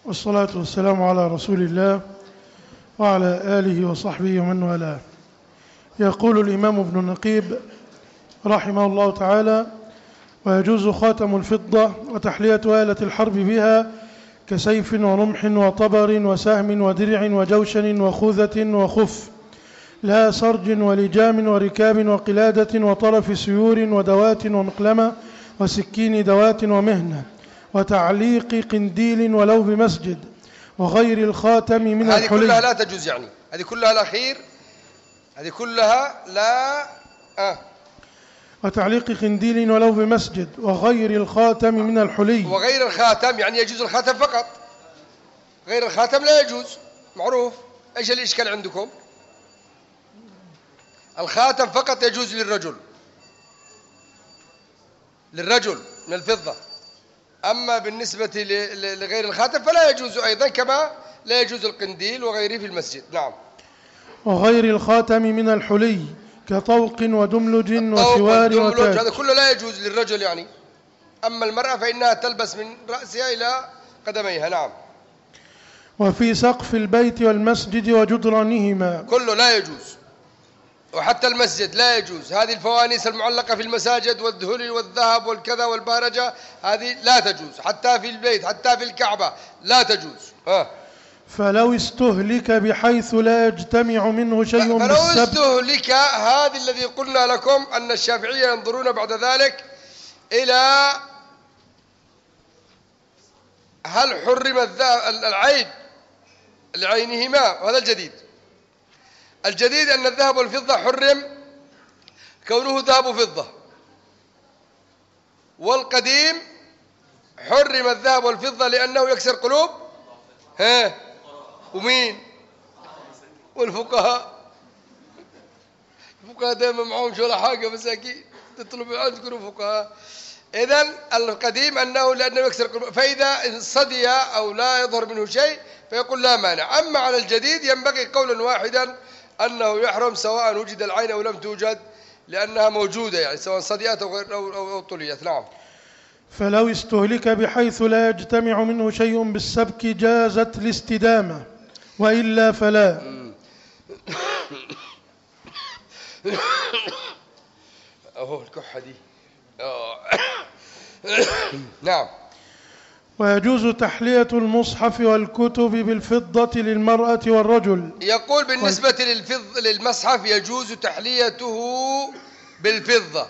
والصلاة والسلام على رسول الله وعلى آله وصحبه ومن والاه. يقول الإمام ابن النقيب رحمه الله تعالى: ويجوز خاتم الفضة وتحلية آلة الحرب بها كسيف ورمح وطبر وسهم ودرع وجوشن وخوذة وخف، لا سرج ولجام وركاب وقلادة وطرف سيور ودوات ومقلمة وسكين دوات ومهنة، وتعليق قنديل ولو بمسجد، وغير الخاتم من الحلي. هذه كلها لا تجوز، يعني هذه كلها الأخير، هذه كلها لا وتعليق قنديل ولو بمسجد، وغير الخاتم من الحلي. وغير الخاتم يعني يجوز الخاتم فقط، غير الخاتم لا يجوز، معروف. ايش الإشكال عندكم؟ الخاتم فقط يجوز للرجل من الفضة، أما بالنسبة لغير الخاتم فلا يجوز أيضا، كما لا يجوز القنديل وغيره في المسجد. نعم. وغير الخاتم من الحلي كطوق ودملج وسوار وتاج، هذا كله لا يجوز للرجل يعني. أما المرأة فإنها تلبس من رأسها إلى قدميها. نعم. وفي سقف البيت والمسجد وجدرانهما كله لا يجوز، وحتى المسجد لا يجوز. هذه الفوانيس المعلقة في المساجد والذهول والذهب والكذا والبهرجة هذه لا تجوز، حتى في البيت، حتى في الكعبة لا تجوز. فلو استهلك بحيث لا يجتمع منه شيء فلو بالسبت. استهلك، هذا الذي قلنا لكم أن الشافعية ينظرون بعد ذلك إلى هل حرم العين لعينهما، وهذا الجديد. الجديد أن الذهب والفضة حرم كونه ذهب وفضة، والقديم حرم الذهب والفضة لأنه يكسر قلوب ومين؟ والفقهاء. الفقهاء دائما معهم ولا حاجة، مساكين تطلب عنهم تكونوا فقهاء. إذن القديم أنه لأنه يكسر قلوب، فإذا صدي أو لا يظهر منه شيء فيقول لا مانع. أما على الجديد ينبغي قولا واحدا أنه يحرم سواء وجد العين أو لم توجد، لأنها موجودة يعني سواء صديت أو طليت. نعم. فلو استهلك بحيث لا يجتمع منه شيء بالسبك جازت الاستدامة، وإلا فلا. أهو الكحة دي. نعم. ويجوز تحلية المصحف والكتب بالفضة للمرأة والرجل. يقول بالنسبة للمصحف يجوز تحليته بالفضة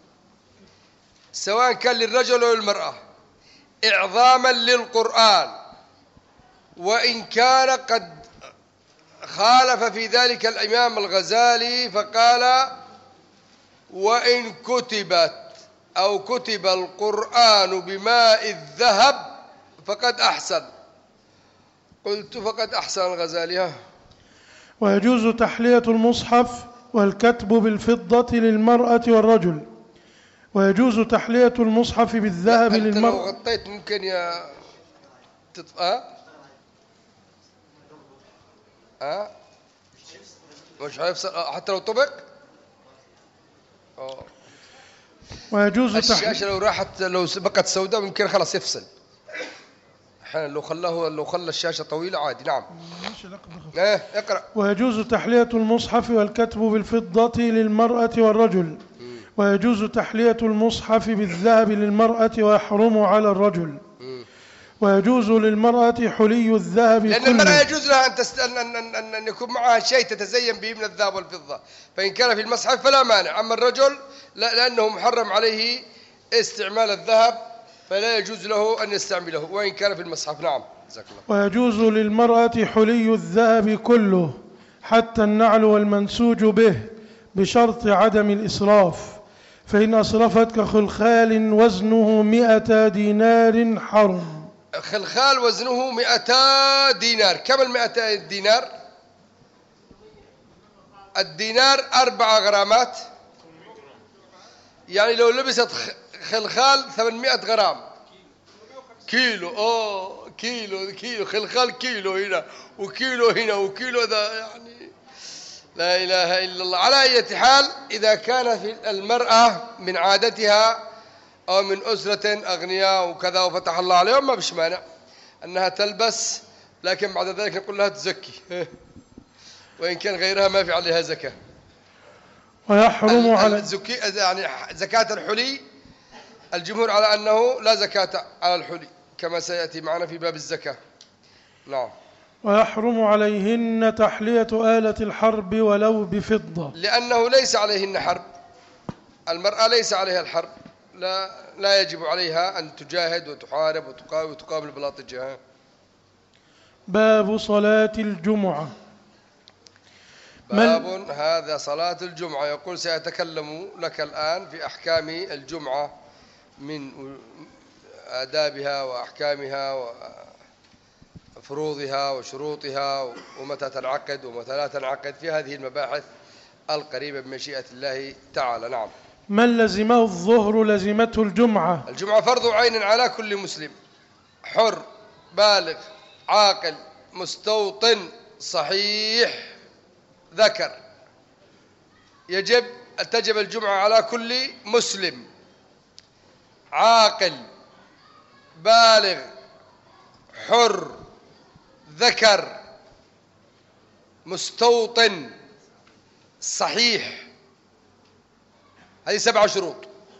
سواء كان للرجل أو للمرأة، إعظاما للقرآن، وإن كان قد خالف في ذلك الإمام الغزالي فقال: وإن كتبت أو كتب القرآن بماء الذهب فقد أحسن. قلت فقد أحسن الغزالي. ويجوز تحلية المصحف والكتب بالفضة للمرأة والرجل. ويجوز تحلية المصحف بالذهب للمرأة. لو غطيت ممكن يا مش هيفصل حتى لو طبق. ويجوز الشاشة لو راحت، لو بقت سوداء ممكن خلاص يفصل. أحيانا لو خلى الشاشة طويلة عادي. نعم. اقرأ. ويجوز تحلية المصحف والكتب بالفضة للمرأة والرجل. ويجوز تحلية المصحف بالذهب للمرأة ويحرم على الرجل. ويجوز للمرأة حلي الذهب لأن كله. المرأة يجوز لها أن يكون معها شيء تتزين به من الذهب والفضة، فإن كان في المصحف فلا مانع. أما الرجل لأنه محرم عليه استعمال الذهب فلا يجوز له أن يستعمله وإن كان في المصحف. نعم. جزاك الله. ويجوز للمرأة حلي الذهب كله حتى النعل والمنسوج به بشرط عدم الإسراف، فإن أسرفت كخلخال وزنه 100 دينار حرم. خلخال وزنه 200 دينار. كم 200 دينار؟ الدينار 4 غرامات، يعني لو لبست خلخال 800 غرام كيلو. كيلو خلخال، كيلو هنا وكيلو هنا وكيلو ذا، يعني لا إله إلا الله. على أي حال، إذا كان في المرأة من عادتها أو من أسرة أغنياء وكذا وفتح الله عليهم ما بش مانع. أنها تلبس، لكن بعد ذلك نقول لها تزكي وإن كان غيرها ما في عليها زكاة. ويحرم على يعني زكاة الحلي الجمهور على أنه لا زكاة على الحلي كما سيأتي معنا في باب الزكاة. نعم. ويحرم عليهن تحلية آلة الحرب ولو بفضة، لأنه ليس عليهن حرب، المرأة ليس عليها الحرب، لا يجب عليها أن تجاهد وتحارب وتقابل بلاطجها. باب صلاة الجمعة. باب هذا صلاة الجمعة. يقول سيتكلم لك الآن في أحكام الجمعة من آدابها وأحكامها وفروضها وشروطها ومتى تنعقد ومتى لا تنعقد في هذه المباحث القريبة بمشيئة الله تعالى. نعم. من لزمه الظهر لزمته الجمعة. الجمعة فرض عين على كل مسلم حر بالغ عاقل مستوطن صحيح ذكر، تجب الجمعة على كل مسلم عاقل بالغ حر ذكر مستوطن صحيح. هذه 7 شروط.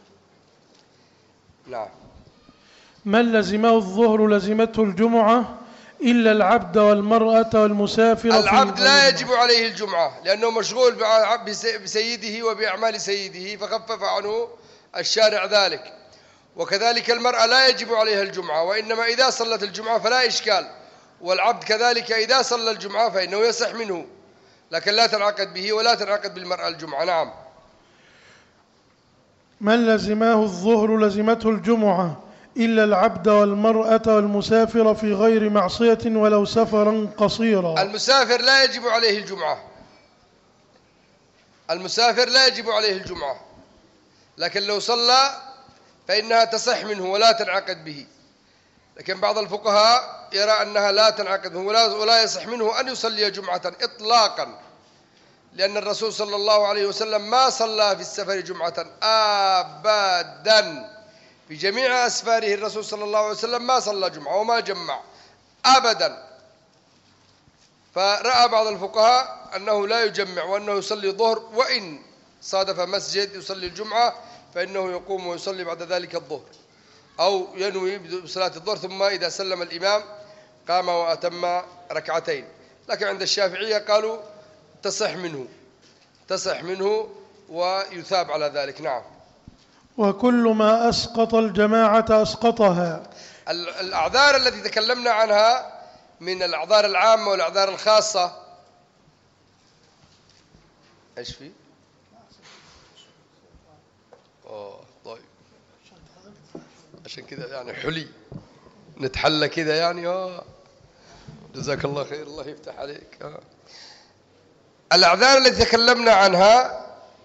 نعم. من لزمه الظهر لزمته الجمعة إلا العبد والمرأة والمسافر. العبد لا يجب عليه الجمعة لأنه مشغول بسيده وبأعمال سيده فخفف عنه الشارع ذلك. وكذلك المرأة لا يجب عليها الجمعة، وإنما إذا صلت الجمعة فلا إشكال، والعبد كذلك إذا صلى الجمعة فإنه يصح منه، لكن لا تنعقد به ولا تنعقد بالمرأة الجمعة. نعم. من لزماه الظهر لزمته الجمعة إلا العبد والمرأة والمسافر في غير معصية ولو سفرا قصيرا. المسافر لا يجب عليه الجمعة، المسافر لا يجب عليه الجمعة، لكن لو صلى فإنها تصح منه ولا تنعقد به. لكن بعض الفقهاء يرى أنها لا تنعقد به ولا يصح منه أن يصلي جمعة إطلاقا، لأن الرسول صلى الله عليه وسلم ما صلى في السفر جمعة أبدا. في جميع أسفاره الرسول صلى الله عليه وسلم ما صلى جمعة وما جمع أبدا. فرأى بعض الفقهاء أنه لا يجمع وأنه يصلي الظهر، وإن صادف مسجد يصلي الجمعة فإنه يقوم ويصلي بعد ذلك الظهر، أو ينوي بصلاة الظهر ثم إذا سلم الإمام قام وأتم ركعتين. لكن عند الشافعية قالوا تصح منه ويثاب على ذلك. نعم. وكل ما أسقط الجماعة أسقطها. الأعذار التي تكلمنا عنها من الأعذار العامة والأعذار الخاصة إيش في؟ طيب عشان كذا يعني حلي نتحلى كذا يعني جزاك الله خير الله يفتح عليك. الأعذار التي تكلمنا عنها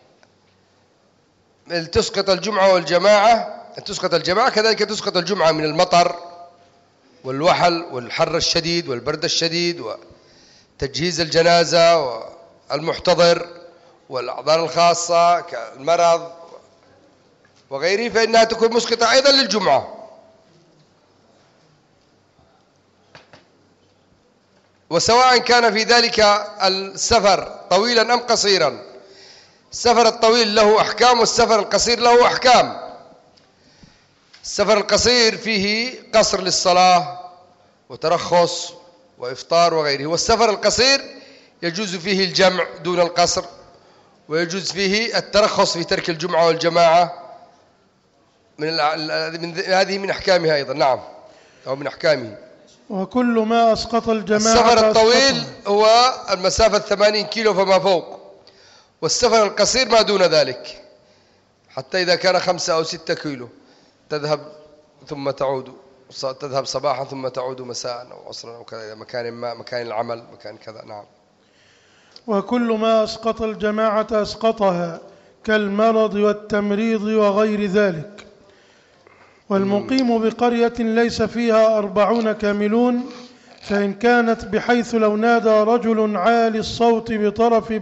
تسقط الجمعة والجماعة، تسقط الجماعة كذلك تسقط الجمعة من المطر والوحل والحر الشديد والبرد الشديد وتجهيز الجنازة والمحتضر والأعذار الخاصة كالمرض وغيره، فإنها تكون مسقطة أيضا للجمعة. وسواء كان في ذلك السفر طويلا أم قصيرا. السفر الطويل له أحكام والسفر القصير له أحكام. السفر القصير فيه قصر للصلاة وترخص وإفطار وغيره، والسفر القصير يجوز فيه الجمع دون القصر، ويجوز فيه الترخص في ترك الجمعة والجماعة. هذه من أحكامها أيضا. نعم، أو من أحكامه. وكل ما أسقط الجماعة. السفر الطويل هو المسافة 80 كيلو فما فوق، والسفر القصير ما دون ذلك، حتى إذا كان 5 أو 6 كيلو تذهب ثم تعود، تذهب صباحا ثم تعود مساء أو عصرا أو كذا، مكان العمل مكان كذا. نعم. وكل ما أسقط الجماعة أسقطها كالمرض والتمريض وغير ذلك. والمقيم بقرية ليس فيها 40 كاملون، فإن كانت بحيث لو نادى رجل عالي الصوت بطرف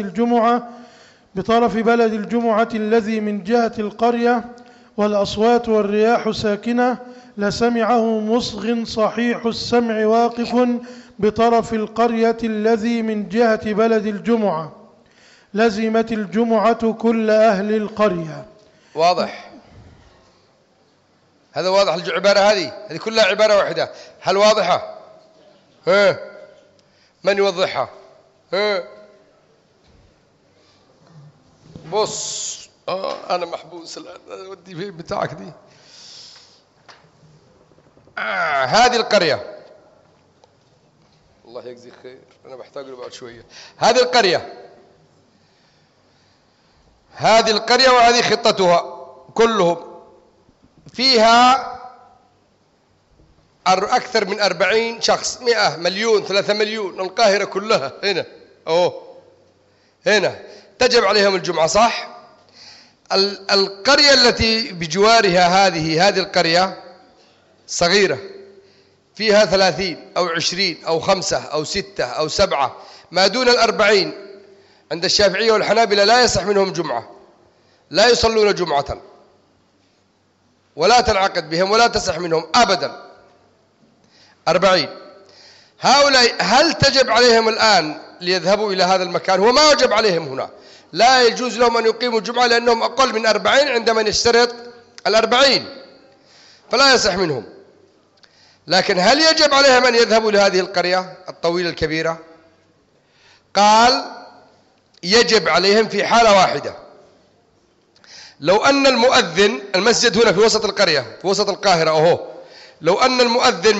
بلد الجمعة الذي من جهة القرية والأصوات والرياح ساكنة لسمعه مصغ صحيح السمع واقف بطرف القرية الذي من جهة بلد الجمعة. لزمت الجمعة كل أهل القرية. واضح؟ هذا واضح العبارة هذه كلها عبارة واحدة. هل واضحة؟ من يوضحها؟ بص أنا محبوس الآن. ودي فين بتاعك دي؟ هذه القرية، الله يجزيك خير، أنا بحتاج له بعد شوية. هذه القرية وهذه خطتها كلهم، فيها أكثر من 40 شخص، 100 مليون 3 مليون، القاهرة كلها هنا تجب عليهم الجمعة، صح؟ القرية التي بجوارها هذه القرية صغيرة، فيها 30 أو 20 أو 5 أو 6 أو 7، ما دون 40 عند الشافعية والحنابلة لا يصح منهم جمعة، لا يصلون جمعة ولا تنعقد بهم ولا تصح منهم أبدا. 40 هؤلاء هل تجب عليهم الآن ليذهبوا إلى هذا المكان؟ هو ما وجب عليهم هنا، لا يجوز لهم أن يقيموا الجمعة لأنهم أقل من 40 عندما يشترط 40، فلا يصح منهم. لكن هل يجب عليهم أن يذهبوا لهذه القرية الطويلة الكبيرة؟ قال يجب عليهم في حالة واحدة، لو أن المؤذن، المسجد هنا في وسط القرية في وسط القاهرة لو أن المؤذن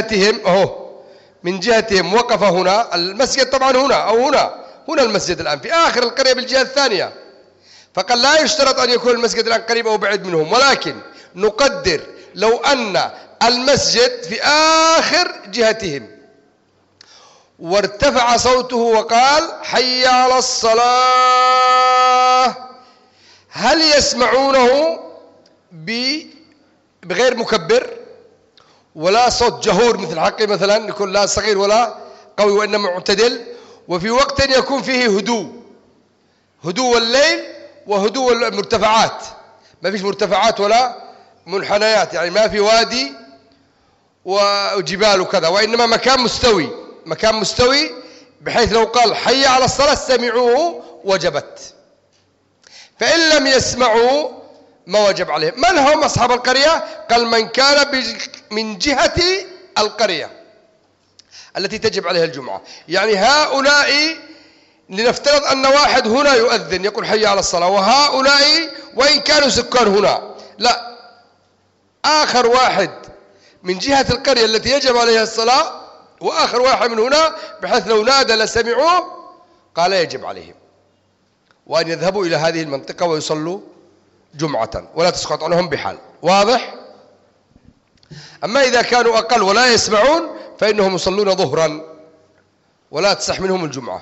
من جهتهم وقف هنا، المسجد طبعا هنا المسجد الآن في آخر القرية بالجهة الثانية، فقال لا يشترط أن يكون المسجد الآن قريب أو بعيد منهم، ولكن نقدر لو أن المسجد في آخر جهتهم وارتفع صوته وقال حي على الصلاة، هل يسمعونه بغير مكبر ولا صوت جهور مثل حقي مثلا، يكون لا صغير ولا قوي وإنما معتدل، وفي وقت يكون فيه هدوء الليل وهدوء المرتفعات، ما فيش مرتفعات ولا منحنيات، يعني ما في وادي وجبال وكذا، وإنما مكان مستوي بحيث لو قال حي على الصلاة سمعوه وجبت. فإن لم يسمعوا ما وجب عليهم. من هم أصحاب القرية؟ قال من كان من جهة القرية التي تجب عليها الجمعة، يعني هؤلاء لنفترض أن واحد هنا يؤذن يقول حي على الصلاة، وهؤلاء وإن كانوا سكان هنا لا، آخر واحد من جهة القرية التي يجب عليها الصلاة وآخر واحد من هنا، بحيث لو نادى لسمعوه، قال يجب عليهم وأن يذهبوا إلى هذه المنطقة ويصلوا جمعة ولا تسقط عنهم بحال. واضح؟ أما إذا كانوا أقل ولا يسمعون فإنهم يصلون ظهرا ولا تصح منهم الجمعة.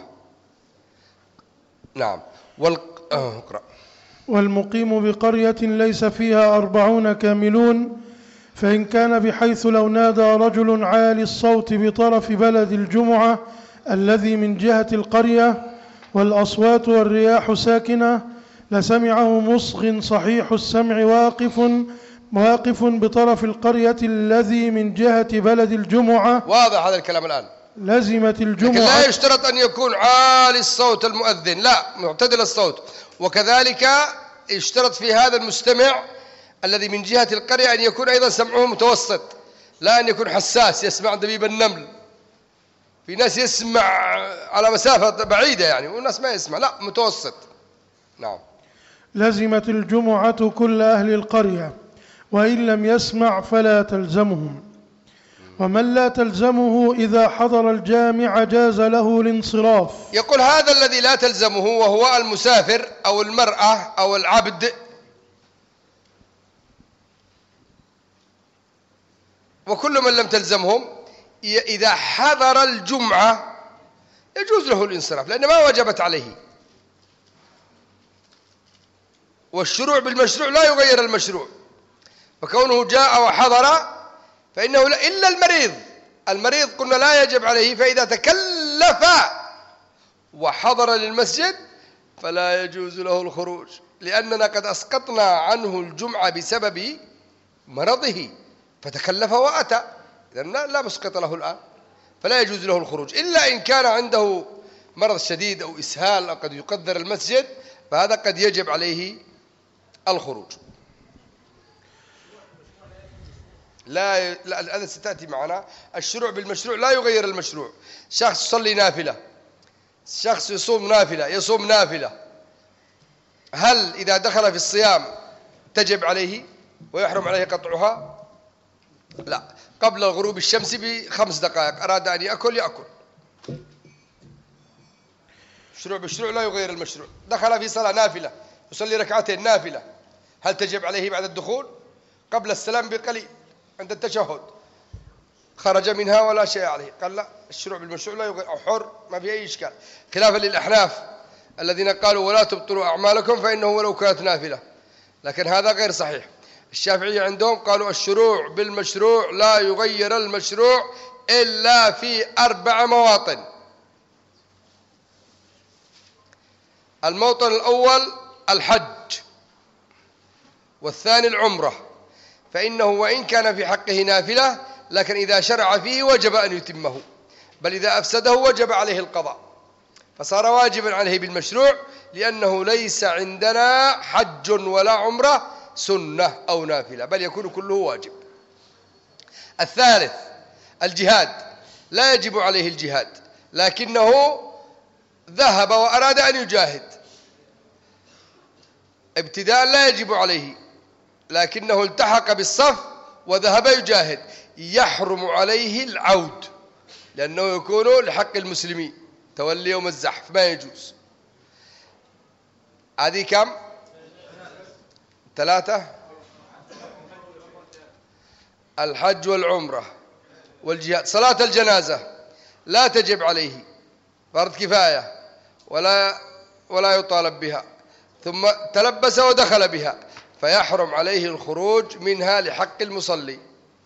نعم. اقرأ. والمقيم بقرية ليس فيها 40 كاملون، فإن كان بحيث لو نادى رجل عالي الصوت بطرف بلد الجمعة الذي من جهة القرية والأصوات والرياح ساكنة لسمعه مصغ صحيح السمع واقف بطرف القرية الذي من جهة بلد الجمعة. واضح هذا الكلام الآن. لزمت الجمعة، لكن لا يشترط أن يكون عالي الصوت المؤذن، لا، معتدل الصوت. وكذلك يشترط في هذا المستمع الذي من جهة القرية أن يكون أيضا سمعه متوسط، لا أن يكون حساس يسمع دبيب النمل. في ناس يسمع على مسافة بعيدة يعني، والناس ما يسمع، لا، متوسط. نعم. لزمت الجمعة كل أهل القرية، وإن لم يسمع فلا تلزمهم. ومن لا تلزمه إذا حضر الجامع جاز له الانصراف. يقول هذا الذي لا تلزمه وهو المسافر أو المرأة أو العبد، وكل من لم تلزمهم إذا حضر الجمعة يجوز له الانصراف لأن ما وجبت عليه، والشروع بالمشروع لا يغير المشروع، فكونه جاء وحضر فإنه إلا المريض قلنا لا يجب عليه، فإذا تكلف وحضر للمسجد فلا يجوز له الخروج، لأننا قد أسقطنا عنه الجمعة بسبب مرضه، فتكلف وأتى، إذن لا مسقط له الآن، فلا يجوز له الخروج إلا إن كان عنده مرض شديد أو إسهال أو قد يقدر المسجد، فهذا قد يجب عليه الخروج. لا هذا ستأتي معنا. الشروع بالمشروع لا يغير المشروع. شخص يصلي نافلة، شخص يصوم نافلة، هل إذا دخل في الصيام تجب عليه ويحرم عليه قطعها؟ لا، قبل الغروب الشمس ب5 دقائق أراد أن يأكل. الشروع بالشروع لا يغير المشروع. دخل في صلاة نافلة يصلي ركعتين نافلة، هل تجب عليه بعد الدخول؟ قبل السلام بقليل عند التشهد خرج منها ولا شيء عليه. قال لا، الشروع بالمشروع لا يغير، أو حر ما في أي إشكال، خلافا للأحناف الذين قالوا ولا تبطلوا أعمالكم فإنه ولو كانت نافلة، لكن هذا غير صحيح. الشافعية عندهم قالوا الشروع بالمشروع لا يغير المشروع إلا في 4 مواطن. الموطن الأول الحج، والثاني العمرة، فإنه وإن كان في حقه نافلة لكن إذا شرع فيه وجب أن يتمه، بل إذا أفسده وجب عليه القضاء، فصار واجبا عليه بالمشروع، لأنه ليس عندنا حج ولا عمرة سنة أو نافلة، بل يكون كله واجب. الثالث الجهاد، لا يجب عليه الجهاد لكنه ذهب وأراد أن يجاهد، ابتداء لا يجب عليه، لكنه التحق بالصف وذهب يجاهد، يحرم عليه العود، لأنه يكون لحق المسلمين، تولي يوم الزحف ما يجوز. هذه كم؟ 3: الحج والعمرة والجهاد. صلاة الجنازة لا تجب عليه، فرض كفاية ولا يطالب بها، ثم تلبس ودخل بها فيحرم عليه الخروج منها لحق المصلي،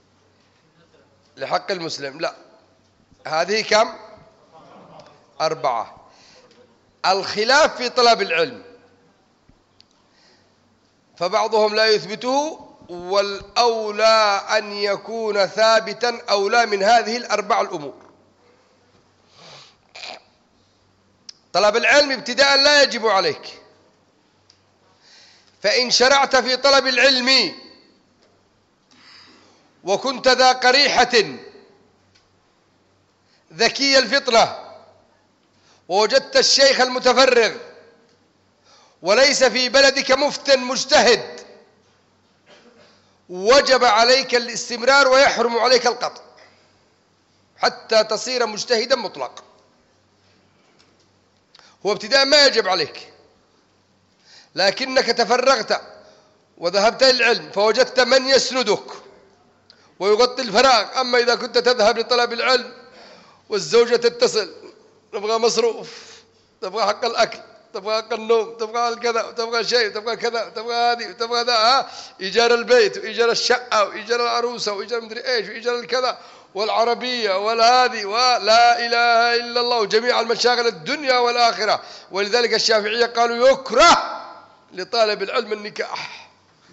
لحق المسلم. لا، هذه كم؟ 4. الخلاف في طلب العلم، فبعضهم لا يثبته، والأولى أن يكون ثابتا أولى من هذه ال4 الأمور. طلب العلم ابتداء لا يجب عليك، فإن شرعت في طلب العلم وكنت ذا قريحة ذكي الفطنة ووجدت الشيخ المتفرغ وليس في بلدك مفتٍ مجتهد، وجب عليك الاستمرار ويحرم عليك القطع حتى تصير مجتهدا مطلق. هو ابتداء ما يجب عليك، لكنك تفرغت وذهبت للعلم فوجدت من يسندك ويغطي الفراغ. أما إذا كنت تذهب لطلب العلم والزوجة تتصل، تبغى مصروف، تبغى حق الأكل، تبغى حق النوم، تبغى الكذا، تبغى شيء، تبغى كذا، تبغى هذه، تبغى ذا، إيجار البيت وإيجار الشقة وإيجار العروسة وإيجار مدري إيش وإيجار الكذا والعربية والهذه ولا إله إلا الله وجميع المشاغل الدنيا والآخرة. ولذلك الشافعية قالوا يكره لطالب العلم النكاح،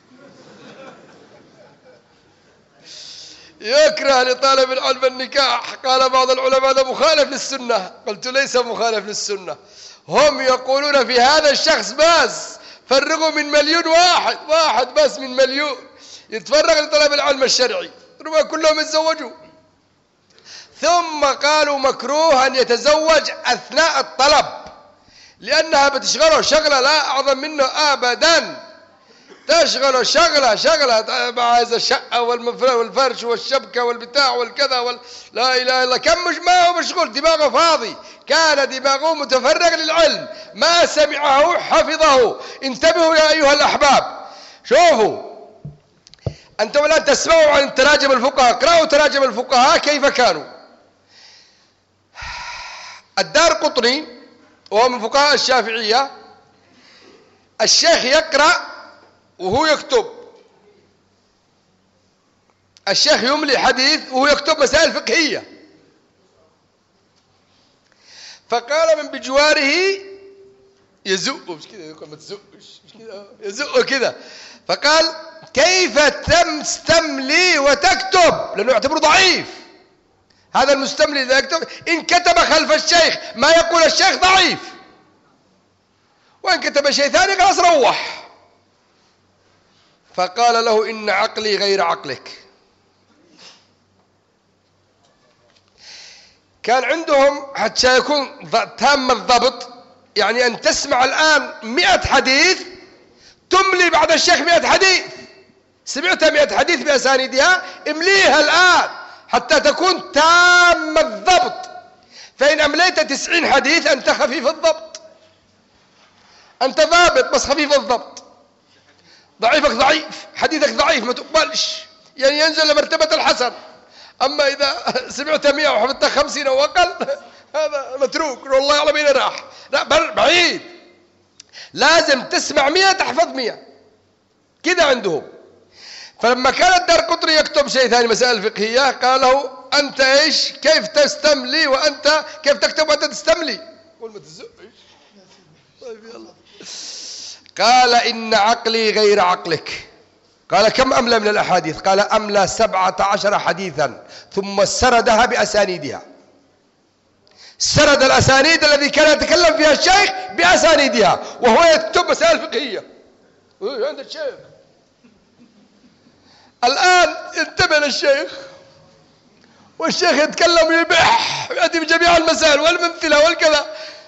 يكره لطالب العلم النكاح. قال بعض العلماء هذا مخالف للسنة، قلت ليس مخالف للسنة، هم يقولون في هذا الشخص بس فرغوا من 1,000,000 واحد بس من 1,000,000 يتفرغ لطلب العلم الشرعي، ربما كلهم يتزوجوا. ثم قالوا مكروه أن يتزوج أثناء الطلب، لأنها بتشغله شغلة لا أعظم منه أبدا، تشغله شغلة مع هذا الشقة والفرش والشبكة والبتاع والكذا لا إله إلا الله. كم مش ما هو مشغول، دماغه فاضي، كان دماغه متفرغ للعلم، ما سمعه حفظه. انتبهوا يا أيها الأحباب، شوفوا أنتم الآن تسمعوا عن تراجم الفقهاء، اقرأوا تراجم الفقهاء كيف كانوا. الدارقطني وهو من فقهاء الشافعية، الشيخ يقرأ وهو يكتب، الشيخ يملي حديث وهو يكتب مسائل فقهية. فقال من بجواره يزقه مش كده، يقول ما تزقش مش كده، يزقه كده. فقال كيف تستملي وتكتب؟ لأنه يعتبره ضعيف. هذا المستملي إذا يكتب إن كتب خلف الشيخ ما يقول الشيخ ضعيف، وإن كتب شيء ثاني خلاص روح. فقال له إن عقلي غير عقلك. كان عندهم حتى يكون تام الضبط، يعني أن تسمع الآن 100 حديث تملي بعد الشيخ 100 حديث. سمعت 100 حديث بأسانيدها، امليها الآن حتى تكون تام الضبط. فإن أمليت 90 حديث أنت خفيف الضبط، أنت ضابط بس خفيف الضبط. ضعيفك ضعيف، حديثك ضعيف ما تقبلش، يعني ينزل لمرتبة الحسن. أما إذا سمعت 100 وحفظت 50 أو أقل هذا متروك، والله يعلم أين راح. لا بعيد، لازم تسمع 100 تحفظ 100 كده عندهم. فلما كان الدارقطني يكتب شيء ثاني مسائل فقهية قال له أنت إيش كيف تستملي وأنت كيف تكتب وأنت تستملي؟ قول ما تزقش. طيب يلا. قال إن عقلي غير عقلك. قال كم أملى من الأحاديث؟ قال أملى 17 حديثا ثم سردها بأسانيدها. سرد الأسانيد الذي كان يتكلم فيها الشيخ بأسانيدها وهو يكتب مسائل فقهية عند الشيخ. الآن انتبه للشيخ، والشيخ يتكلم ويبح ويأتي بجميع المسائل والممثلة والكذا.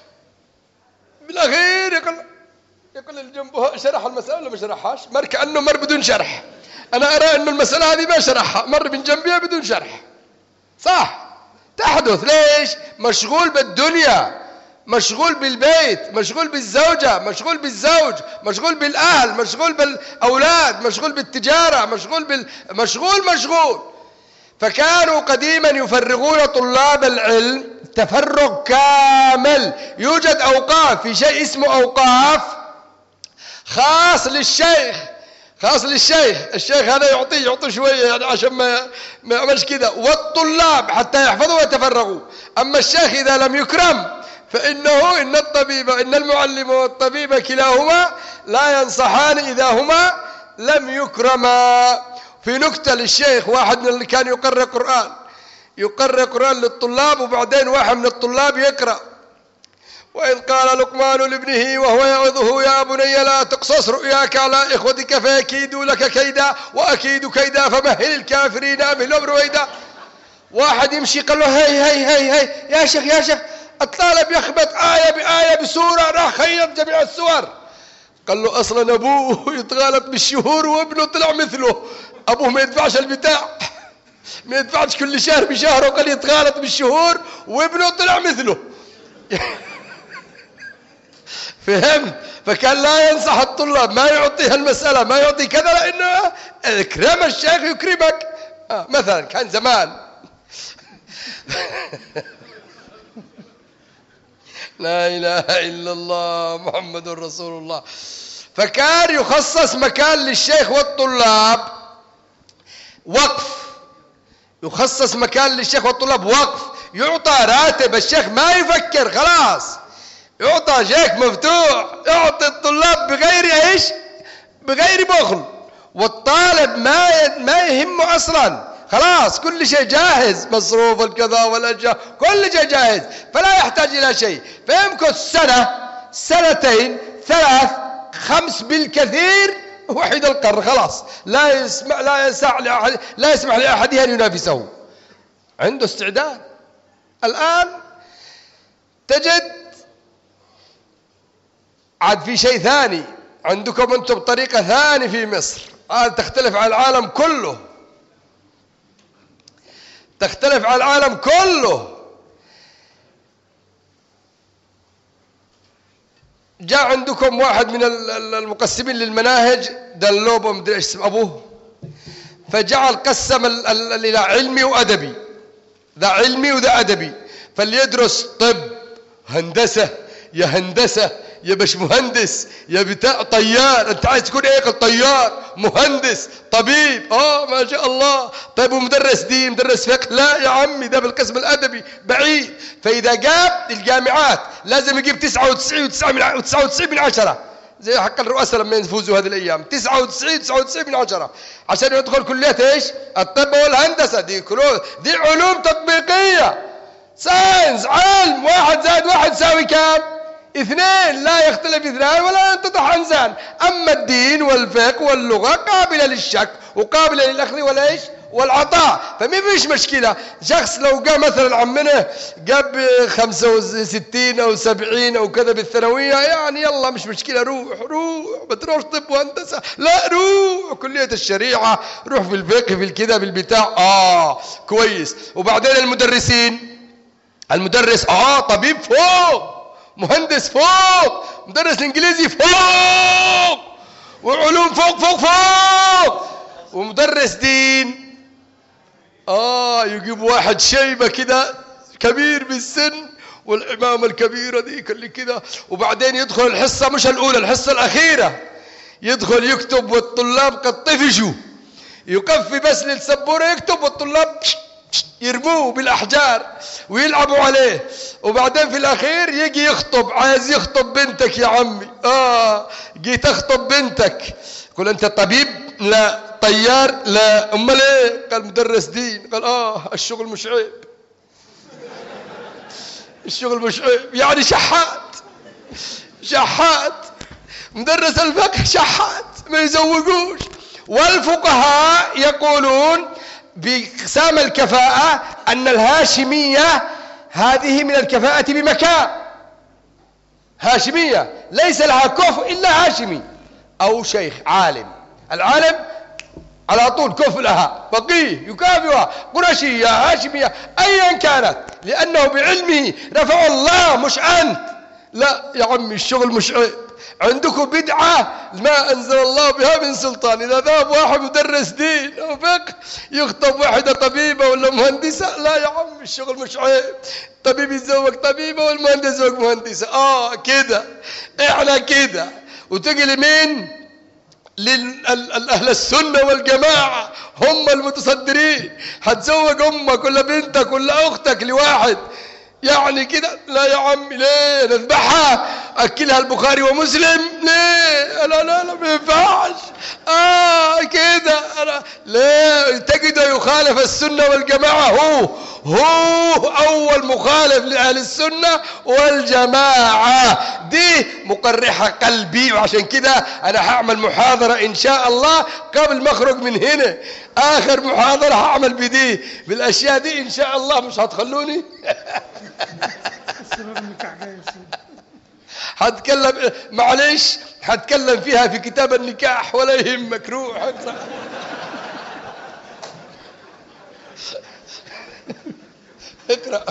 بالأخير يقول اللي جنبه شرح المسألة ولا ما شرحهاش؟ مر كأنه مر بدون شرح. أنا أرى أن المسألة هذه ما شرحها، مر من جنبها بدون شرح. صح تحدث. ليش؟ مشغول بالدنيا، مشغول بالبيت، مشغول بالزوجة، مشغول بالزوج، مشغول بالأهل، مشغول بالأولاد، مشغول بالتجارة، مشغول. فكانوا قديما يفرغون طلاب العلم تفرغ كامل. يوجد أوقاف، في شيء اسمه أوقاف خاص للشيخ، الشيخ هذا يعطي شوية يعني عشان ما يعملش كده، والطلاب حتى يحفظوا ويتفرغوا. أما الشيخ إذا لم يكرم فإنه إن المعلم والطبيب كلاهما لا ينصحان إذا هما لم يكرما. في نكتة للشيخ، واحد من اللي كان يقرأ قرآن للطلاب، وبعدين واحد من الطلاب يقرأ وإذ قال لقمان لابنه وهو يعظه يا بني لا تقصص رؤياك على إخوتك فيكيدوا لك كيدا وأكيد كيدا فمهل الكافرين أمهلهم رويدا. واحد يمشي قال له هي يا شيخ الطالب يخبط آية بآية بسورة، راح خيط جميع السور. قال له أصلا أبوه يتغالط بالشهور وابنه طلع مثله. أبوه ما يدفعش البتاع، ما يدفعش كل شهر بشهره، قال يتغالط بالشهور وابنه طلع مثله. فهمت؟ فكان لا ينصح الطلاب، ما يعطيها المسألة، ما يعطي كذا، لأنه اكرم الشيخ يكرمك. مثلا كان زمان لا إله إلا الله محمد رسول الله. فكان يخصص مكان للشيخ والطلاب وقف، يخصص مكان للشيخ والطلاب وقف، يعطى راتب. الشيخ ما يفكر، خلاص يعطى شيك مفتوح، يعطي الطلاب بغير ايش؟ بغير بخل. والطالب ما يهمه اصلا، خلاص كل شيء جاهز، مصروف الكذا والاشياء كل شيء جاهز، فلا يحتاج الى شيء. فيمكث سنة سنتين 3 5 بالكثير وحيد القرن، خلاص لا يسمح لأحد أن ينافسه، عنده استعداد. الآن تجد عاد في شيء ثاني عندكم أنتم بطريقة ثانية في مصر، عاد تختلف على العالم كله، تختلف على العالم كله. جاء عندكم واحد من المقسمين للمناهج دلوبه مدري ايش اسم ابوه، فجعل قسم الى علمي وادبي، ذا علمي وذا ادبي، فاللي يدرس طب هندسه يا هندسه يا باش مهندس يا بتاع طيار. انت عايز تكون ايه؟ طيار، مهندس، طبيب، ما شاء الله. طيب ومدرس دين، مدرس فقه؟ لا يا عمي، ده بالقسم الادبي بعيد. فاذا جاب الجامعات لازم يجيب 99.99 زي حق الرؤساء لما يفوزوا هذه الايام، 99.99 عشان يدخل كليات ايش؟ الطب والهندسه. دي علوم تطبيقيه، ساينس، علم. 1+1 يساوي كام؟ 2، لا يختلف 2 ولا ينتطح عنزان. اما الدين والفقه واللغه قابله للشك وقابله للاخذ ولا ايش؟ والعطاء. فما فيش مشكله. شخص لو جاء مثلا عمنا جاب 65 او 70 او كذا بالثانويه، يعني يلا مش مشكله، روح ما تروحش طب وهندسه، لا روح كليه الشريعه، روح في الفقه في الكذا بالبتاع. كويس. وبعدين المدرس طبيب فوق، مهندس فوق، مدرس انجليزي فوق، وعلوم فوق، ومدرس دين يجيب واحد شيبه كده كبير بالسن والعمامه الكبيره دي كده، وبعدين يدخل الحصه مش الاولى، الحصه الاخيره، يدخل يكتب والطلاب قد طفشوا، يقفي بس للسبوره يكتب والطلاب يرموه بالاحجار ويلعبوا عليه. وبعدين في الاخير يجي يخطب، عايز يخطب بنتك يا عمي، جيت اخطب بنتك، يقول انت طبيب؟ لا. طيار؟ لا. امال ايه؟ قال مدرس دين. قال الشغل مش عيب، الشغل مش عيب. يعني شحات. مدرس الفقه شحات، ما يزوجوش. والفقهاء يقولون بإقسام الكفاءة أن الهاشمية هذه من الكفاءة بمكان. هاشمية ليس لها كفء إلا هاشمي أو شيخ عالم. العالم على طول كفء لها، فقيه يكافئها، قرشية، هاشمية، أيا كانت، لأنه بعلمه رفع الله مش أنت. لا يا عمي، الشغل مش عيب. عندكم بدعة ما أنزل الله بها من سلطان. إذا ذهب واحد مدرس دين أو فقه يخطب واحدة طبيبة ولا مهندسة، لا يا عم، الشغل مش عيب. طبيب يتزوج طبيبة والمهندس يتزوج مهندسة. كده إحنا كده. وتجي لمين؟ لأهل السنة والجماعة، هم المتصدرين. هتزوج أمك ولا بنتك ولا أختك لواحد يعني كده؟ لا يا عمي. ليه؟ نذبحها؟ أكلها البخاري ومسلم؟ ليه؟ لا ما ينفعش. كده. ليه؟ تجده يخالف السنة والجماعة. هو أول مخالف لأهل السنة والجماعة. دي مقرحة قلبي، وعشان كده أنا هعمل محاضرة إن شاء الله قبل ما أخرج من هنا. آخر محاضرة هعمل بدي بالأشياء دي إن شاء الله. مش هتخلوني؟ هتكلم، معلش هتكلم فيها في كتاب النكاح، ولا يهمك، روح اقرأ. اقرأ.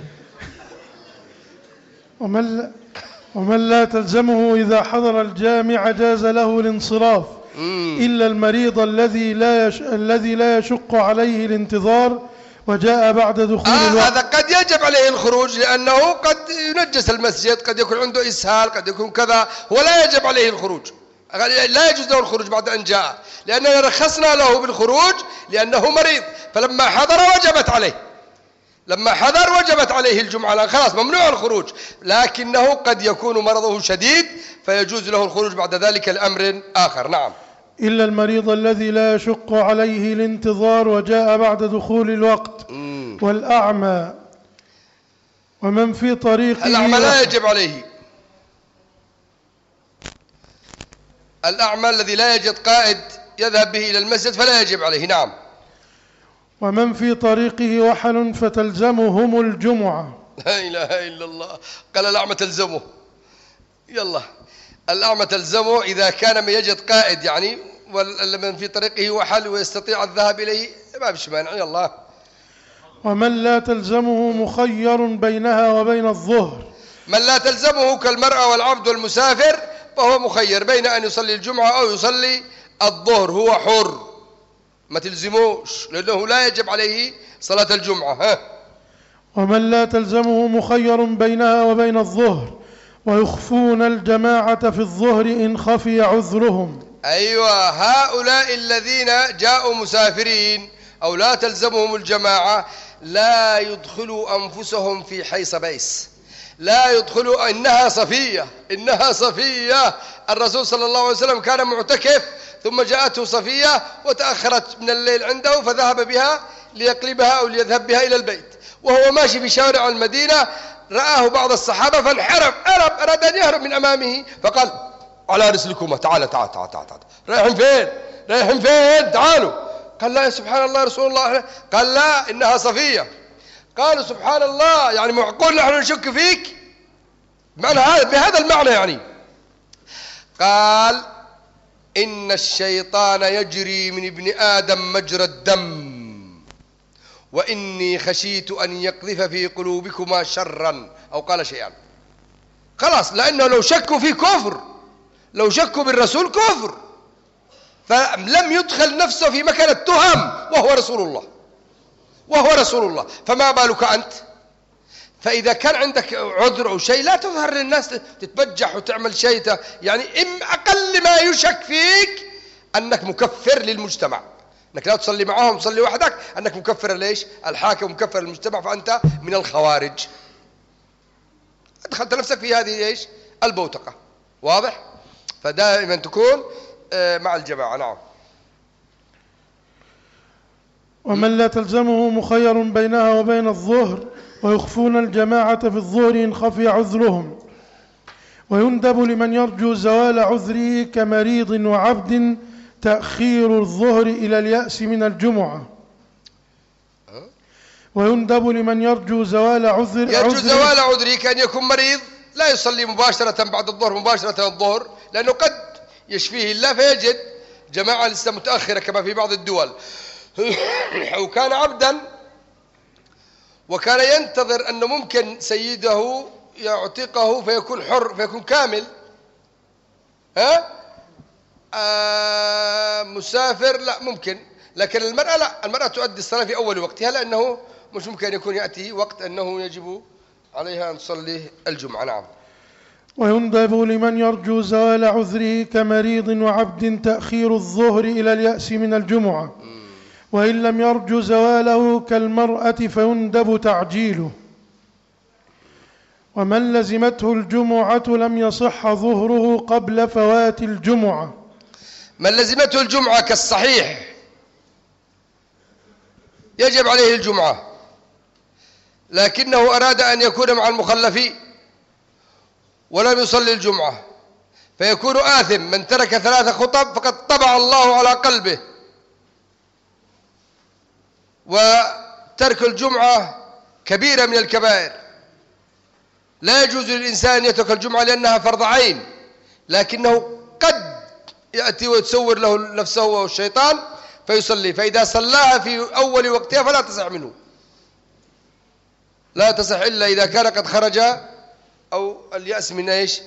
ومن لا تلزمه إذا حضر الجامع جاز له الانصراف إلا المريض الذي لا يشق عليه الانتظار وجاء بعد دخول الوقت. هذا قد يجب عليه الخروج لأنه قد ينجس المسجد، قد يكون عنده إسهال، قد يكون كذا، ولا يجب عليه الخروج. لا يجوز له الخروج بعد أن جاء، لأننا رخصنا له بالخروج لأنه مريض. فلما حضر وجبت عليه، لما حضر وجبت عليه الجمعة، خلاص ممنوع الخروج. لكنه قد يكون مرضه شديد فيجوز له الخروج بعد ذلك لأمر آخر. نعم. إلا المريض الذي لا يشق عليه الانتظار وجاء بعد دخول الوقت، والأعمى ومن في طريقه. الأعمى لا يجب عليه. الأعمى الذي لا يجد قائد يذهب به إلى المسجد فلا يجب عليه. نعم. ومن في طريقه وحل فتلزمهم الجمعة. لا إله إلا الله. قال الأعمى تلزمه. يلا، الأعمى تلزمه إذا كان ما يجد قائد، يعني ومن في طريقه وحل ويستطيع الذهاب إليه ما فيش مانع. يلا. ومن لا تلزمه مخير بينها وبين الظهر. من لا تلزمه كالمرأة والعبد والمسافر فهو مخير بين أن يصلي الجمعة أو يصلي الظهر، هو حر، ما تلزموش لأنه لا يجب عليه صلاة الجمعة. ومن لا تلزمه مخير بينها وبين الظهر ويخفون الجماعة في الظهر إن خفي عذرهم. أيوة، هؤلاء الذين جاءوا مسافرين أو لا تلزمهم الجماعة لا يدخلوا أنفسهم في حيص بيس، لا يدخلوا. إنها صفية، إنها صفية. الرسول صلى الله عليه وسلم كان معتكف ثم جاءته صفية وتأخرت من الليل عنده فذهب بها ليقلبها أو ليذهب بها إلى البيت، وهو ماشي في شوارع المدينة رآه بعض الصحابة فانحرف، أراد أن يهرب من أمامه فقال على رسلكما، تعال تعال تعال تعال، رايحين فين؟ رايحين فين؟ تعالوا. قال لا يا سبحان الله يا رسول الله. قال لا، إنها صفية. قالوا سبحان الله، يعني معقول نحن نشك فيك؟ بهذا المعنى يعني. قال إن الشيطان يجري من ابن آدم مجرى الدم وإني خشيت أن يقذف في قلوبكما شرا، أو قال شيئا. خلاص، لأنه لو شكوا في كفر، لو شكوا بالرسول كفر، فلم يدخل نفسه في مكان التهم وهو رسول الله، وهو رسول الله، فما بالك أنت؟ فإذا كان عندك عذر أو شيء لا تظهر للناس تتبجح وتعمل شيء، يعني أقل ما يشك فيك أنك مكفر للمجتمع، أنك لا تصلي معهم، تصلي وحدك، أنك مكفر ليش؟ الحاكم، مكفر المجتمع، فأنت من الخوارج. أدخلت نفسك في هذه إيش؟ البوتقة. واضح؟ فدائما تكون مع الجماعة. نعم. ومن لا تلزمه مخير بينها وبين الظهر، ويخفون الجماعة في الظهر إن خفي عذرهم. ويندب لمن يرجو زوال عذره كمريض وعبد تأخير الظهر إلى اليأس من الجمعة. ويندب لمن يرجو زوال عذره كأن يكون مريض لا يصلي مباشرة بعد الظهر، مباشرة الظهر، لأنه قد يشفيه الله فيجد جماعة لسه متأخرة كما في بعض الدول. أو كان عبدا وكان ينتظر أنه ممكن سيده يعتقه فيكون حر، فيكون كامل. مسافر لا ممكن، لكن المرأة لا، المرأة تؤدي الصلاة في أول وقتها، لأنه مش ممكن يكون يأتي وقت أنه يجب عليها أن تصلي الجمعة. نعم. ويندب لمن يرجو زوال عذره كمريض وعبد تأخير الظهر إلى اليأس من الجمعة. وإن لم يرجو زواله كالمرأة فيندب تعجيله. ومن لزمته الجمعة لم يصح ظهره قبل فوات الجمعة. من لزمته الجمعة كالصحيح يجب عليه الجمعة، لكنه أراد أن يكون مع المخلفين ولم يصلي الجمعة فيكون آثم. من ترك 3 خطب فقد طبع الله على قلبه. وترك الجمعة كبيرة من الكبائر، لا يجوز للإنسان أن يترك الجمعة لأنها فرض عين، لكنه قد يأتي ويتصور له نفسه والشيطان فيصلي، فإذا صلاها في أول وقتها فلا تصح منه، لا تصح إلا إذا كان قد خرج أو اليأس من إيش؟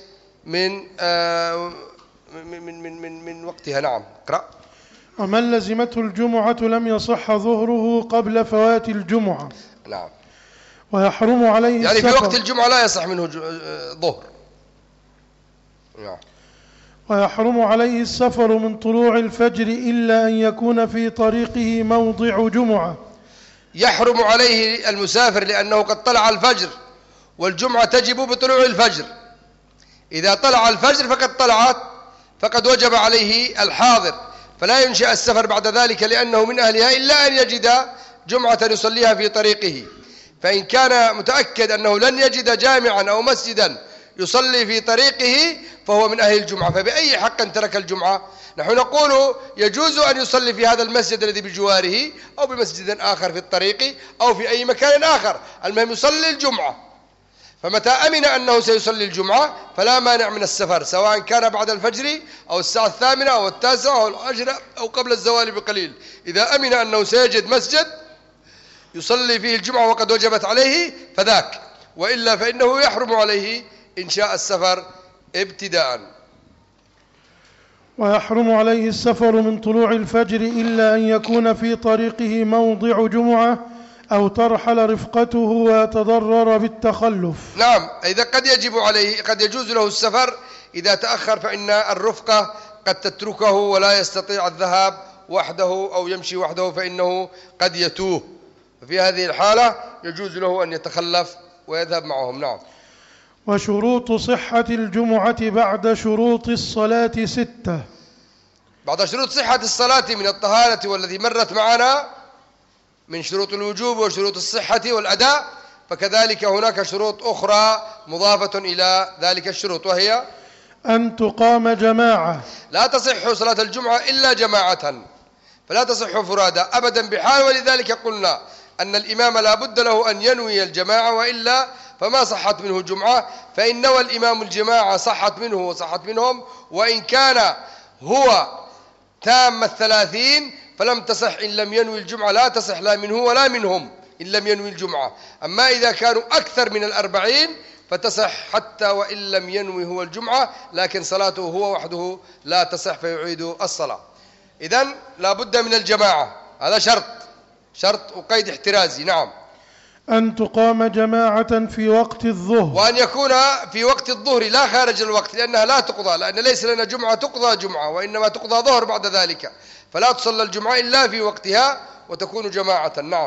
من وقتها. نعم. اقرأ. ومن لزمته الجمعة لم يصح ظهره قبل فوات الجمعة. نعم. ويحرم عليه يعني السفر. في وقت الجمعة لا يصح منه ظهر. نعم. ويحرم عليه السفر من طلوع الفجر إلا أن يكون في طريقه موضع جمعة. يحرم عليه المسافر لأنه قد طلع الفجر، والجمعة تجب بطلوع الفجر. إذا طلع الفجر فقد وجب عليه الحاضر، فلا ينشأ السفر بعد ذلك لأنه من أهلها إلا أن يجد جمعة يصليها في طريقه. فإن كان متأكد أنه لن يجد جامعا أو مسجدا يصلي في طريقه فهو من أهل الجمعة. فبأي حق ترك الجمعة؟ نحن نقول يجوز أن يصلي في هذا المسجد الذي بجواره أو بمسجد آخر في الطريق أو في أي مكان آخر، المهم يصلي الجمعة. فمتى أمن أنه سيصلي الجمعة فلا مانع من السفر، سواء كان بعد الفجر أو الساعة 8 أو 9 أو 10 أو قبل الزوال بقليل. إذا أمن أنه سيجد مسجد يصلي فيه الجمعة وقد وجبت عليه فذاك، وإلا فإنه يحرم عليه إن شاء السفر ابتداء. ويحرم عليه السفر من طلوع الفجر إلا أن يكون في طريقه موضع جمعة أو ترحل رفقته ويتضرر بالتخلف. نعم، إذا قد يجب عليه، قد يجوز له السفر إذا تأخر، فإن الرفقة قد تتركه ولا يستطيع الذهاب وحده أو يمشي وحده، فإنه قد يتوه. في هذه الحالة يجوز له أن يتخلف ويذهب معهم. نعم. وشروط صحة الجمعة بعد شروط الصلاة 6. بعد شروط صحة الصلاة من الطهارة والذي مرت معنا من شروط الوجوب وشروط الصحة والأداء، فكذلك هناك شروط أخرى مضافة إلى ذلك الشروط، وهي أن تقام جماعة. لا تصح صلاة الجمعة إلا جماعة، فلا تصح فرادى أبدا بحال. ولذلك قلنا أن الإمام لا بد له أن ينوي الجماعة، وإلا فما صحت منه جمعة. فإن نوى الإمام الجماعة صحت منه وصحت منهم، وإن كان هو تام 30 فلم تصح إن لم ينوي الجمعة، لا تصح لا منه ولا منهم إن لم ينوي الجمعة. أما إذا كانوا أكثر من 40 فتصح حتى وإن لم ينوي هو الجمعة، لكن صلاته هو وحده لا تصح فيعيد الصلاة. إذن لا بد من الجماعة، هذا شرط وقيد احترازي. نعم. أن تقام جماعة في وقت الظهر، وأن يكون في وقت الظهر لا خارج الوقت، لأنها لا تقضى، لأن ليس لنا جمعة تقضى جمعة، وإنما تقضى ظهر بعد ذلك، فلا تصلى الجمعة إلا في وقتها وتكون جماعة. نعم.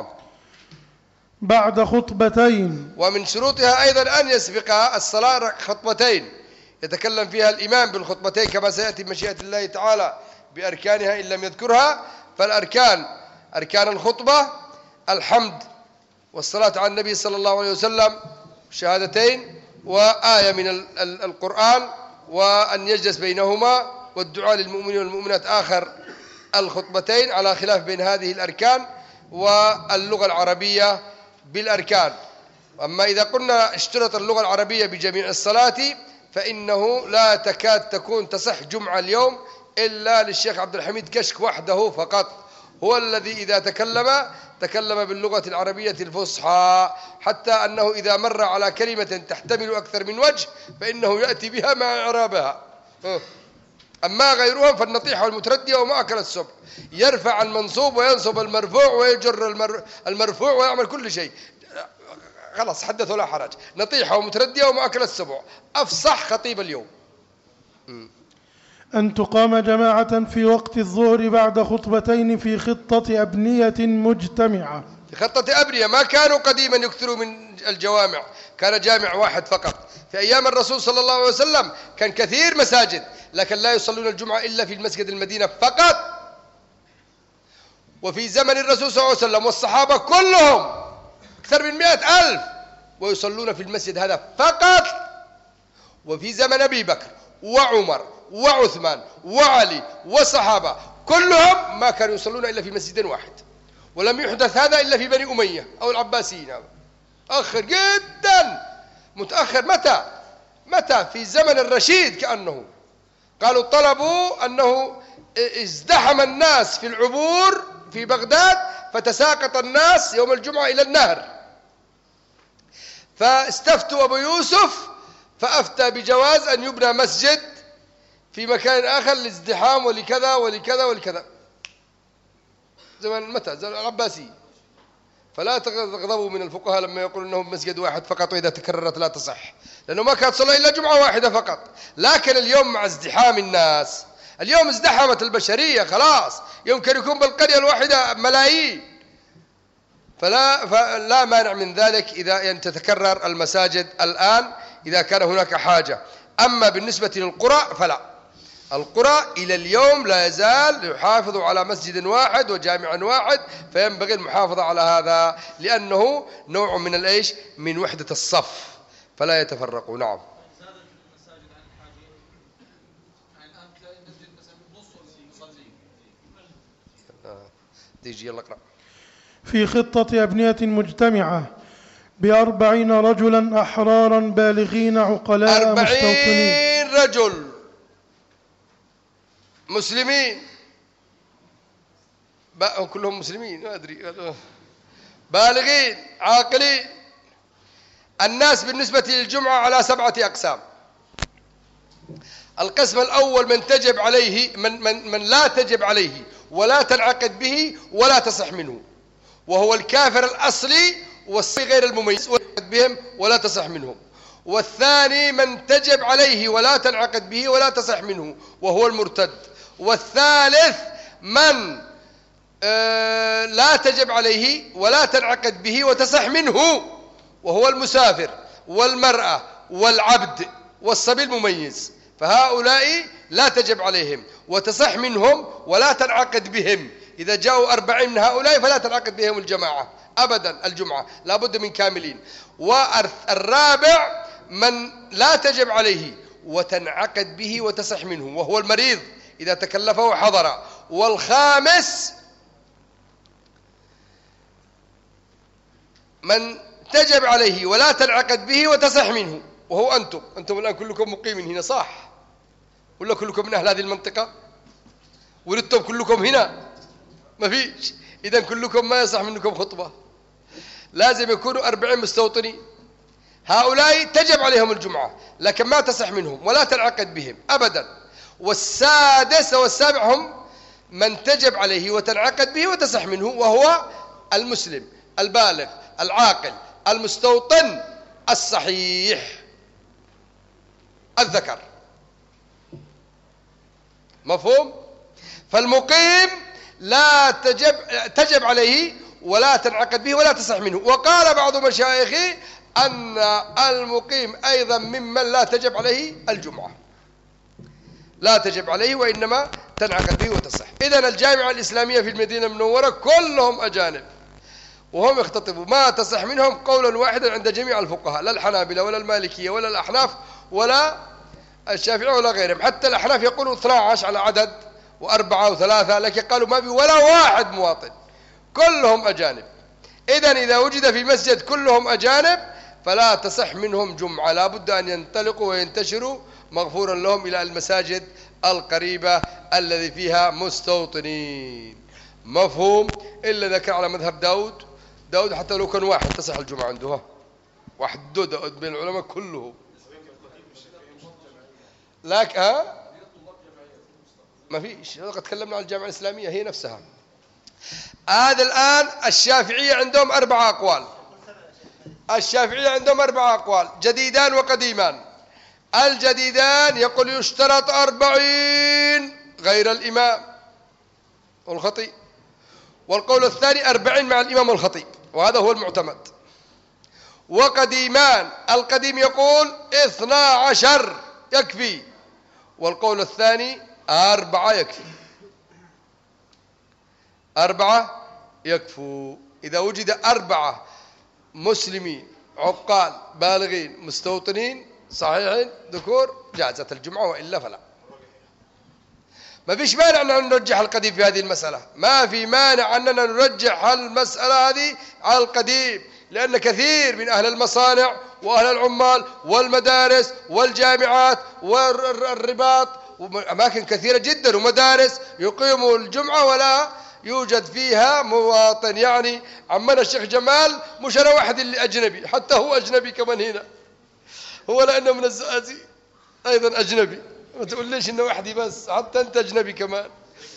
بعد خطبتين. ومن شروطها أيضا أن يسبق الصلاة خطبتين يتكلم فيها الإمام بالخطبتين، كما سيأتي بمشيئة الله تعالى بأركانها إن لم يذكرها. فالأركان أركان الخطبة الحمد والصلاة على النبي صلى الله عليه وسلم، شهادتين وآية من القرآن، وأن يجلس بينهما، والدعاء للمؤمنين والمؤمنات آخر الخطبتين، على خلاف بين هذه الأركان واللغة العربية بالأركان. أما إذا قلنا اشترط اللغة العربية بجميع الصلاة فإنه لا تكاد تكون تصح جمعة اليوم إلا للشيخ عبد الحميد كشك وحده فقط، هو الذي إذا تكلم باللغة العربية الفصحى، حتى أنه إذا مر على كلمة تحتمل أكثر من وجه فإنه يأتي بها مع إعرابها. أما غيرهم فالنطيحة والمتردية وما أكل السبع، يرفع المنصوب وينصب المرفوع ويجر المرفوع ويعمل كل شيء. خلاص حدث ولا حرج، نطيحة ومتردية وما أكل السبع، أفصح خطيب اليوم. أن تقام جماعة في وقت الظهر بعد خطبتين في خطة أبنية مجتمعة. في خطة أبنية، ما كانوا قديما يكثروا من الجوامع، كان جامع واحد فقط. في أيام الرسول صلى الله عليه وسلم كان كثير مساجد، لكن لا يصلون الجمعة إلا في المسجد المدينة فقط. وفي زمن الرسول صلى الله عليه وسلم والصحابة كلهم أكثر من 100,000 ويصلون في المسجد هذا فقط. وفي زمن أبي بكر وعمر وعثمان وعلي والصحابة كلهم ما كانوا يصلون إلا في مسجد واحد، ولم يحدث هذا إلا في بني أمية أو العباسيين. أخر جدا، متأخر. متى؟ في زمن الرشيد كأنه قالوا طلبوا أنه ازدحم الناس في العبور في بغداد فتساقط الناس يوم الجمعة إلى النهر، فاستفتوا أبو يوسف فأفتى بجواز أن يبنى مسجد في مكان آخر للازدحام ولكذا ولكذا ولكذا. زمن متى؟ زمن العباسي. فلا تغضبوا من الفقهاء لما يقولون أنه مسجد واحد فقط وإذا تكررت لا تصح، لأنه ما كانت صلاة إلا جمعة واحدة فقط. لكن اليوم مع ازدحام الناس، اليوم ازدحمت البشرية خلاص، يمكن يكون بالقرية الواحدة ملايين، فلا مانع من ذلك إذا أن تتكرر المساجد الآن إذا كان هناك حاجة. أما بالنسبة للقرى فلا، القرى إلى اليوم لا يزال يحافظ على مسجد واحد وجامع واحد، فينبغي المحافظة على هذا لأنه نوع من الإيش؟ من وحدة الصف، فلا يتفرقوا. نعم. تيجي يلا اقرأ. في خطة أبنية مجتمعة ب40 رجلا أحرارا بالغين عقلاء مستوطنين. 40 رجل مسلمين، كلهم مسلمين ما أدري، بالغين عاقلين. الناس بالنسبة للجمعة على 7 أقسام. القسم الأول من تجب عليه، من لا تجب عليه ولا تنعقد به ولا تصح منه، وهو الكافر الأصلي والصغير غير المميز بهم ولا تصح منهم. والثاني من تجب عليه ولا تنعقد به ولا تصح منه وهو المرتد. والثالث من لا تجب عليه ولا تنعقد به وتصح منه وهو المسافر والمرأة والعبد والصبي المميز، فهؤلاء لا تجب عليهم وتصح منهم ولا تنعقد بهم. إذا جاءوا 40 من هؤلاء فلا تنعقد بهم الجماعة أبدا، الجمعة لا بد من كاملين. والرابع من لا تجب عليه وتنعقد به وتصح منه وهو المريض إذا تكلفه وحضر. والخامس من تجب عليه ولا تنعقد به وتصح منه وهو أنتم الآن كلكم مقيمين هنا صح؟ ولا كلكم من أهل هذه المنطقة؟ ولدتم كلكم هنا؟ ما فيش. إذن كلكم ما يصح منكم خطبة، لازم يكونوا 40 مستوطنين. هؤلاء تجب عليهم الجمعة لكن ما تصح منهم ولا تنعقد بهم أبدا. والسادس والسابع هم من تجب عليه وتنعقد به وتصح منه وهو المسلم البالغ العاقل المستوطن الصحيح الذكر. مفهوم؟ فالمقيم لا تجب عليه ولا تنعقد به ولا تصح منه. وقال بعض مشايخي أن المقيم أيضا ممن لا تجب عليه الجمعة، لا تجب عليه وإنما تنعقد به وتصح. إذن الجامعة الإسلامية في المدينة المنورة كلهم أجانب وهم يختطبوا، ما تصح منهم قولا واحدا عند جميع الفقهاء، لا الحنابلة ولا المالكية ولا الأحناف ولا الشافعية ولا غيرهم. حتى الأحناف يقولوا 12 على عدد و4 و3، لكن قالوا ما في ولا واحد مواطن، كلهم أجانب. إذن إذا وجد في مسجد كلهم أجانب فلا تصح منهم جمعة، لا بد أن ينطلقوا وينتشروا مغفورا لهم إلى المساجد القريبة الذي فيها مستوطنين. مفهوم؟ إلا ذكر على مذهب داود حتى لو كان واحد تصح الجمعة عنده، واحد دود بين العلماء كلهم. لكن ما فيش، قد تكلمنا عن الجامعة الإسلامية هي نفسها. هذا الآن الشافعية عندهم 4 أقوال. الشافعية عندهم 4 أقوال جديدان وقديمان. الجديدان يقول يشترط 40 غير الإمام والخطيب، والقول الثاني 40 مع الإمام والخطيب، وهذا هو المعتمد. وقديمان القديم يقول 12 يكفي، والقول الثاني 4 يكفي، 4 يكفوا. إذا وجد 4 مسلمين عقال بالغين مستوطنين صحيحين ذكور جازت الجمعة، وإلا فلا. ما فيش مانع أن نرجح القديم في هذه المسألة، ما في مانع أننا نرجح المسألة هذه على القديم، لأن كثير من أهل المصانع وأهل العمال والمدارس والجامعات والرباط وأماكن كثيرة جدا ومدارس يقيموا الجمعة ولا يوجد فيها مواطن. يعني عمنا الشيخ جمال مش أنا واحد اللي أجنبي، حتى هو أجنبي كمان هنا، هو لأنه من الزقازيق أيضا أجنبي. ما تقول ليش إنه وحدي بس، حتى أنت أجنبي كمان.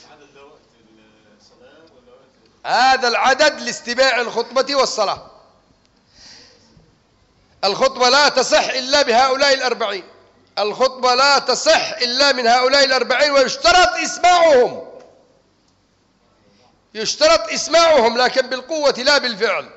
هذا العدد لاستماع الخطبة والصلاة. الخطبة لا تصح إلا بهؤلاء 40، الخطبة لا تصح إلا من هؤلاء 40، ويشترط إسماعهم، يشترط إسماعهم لكن بالقوة لا بالفعل.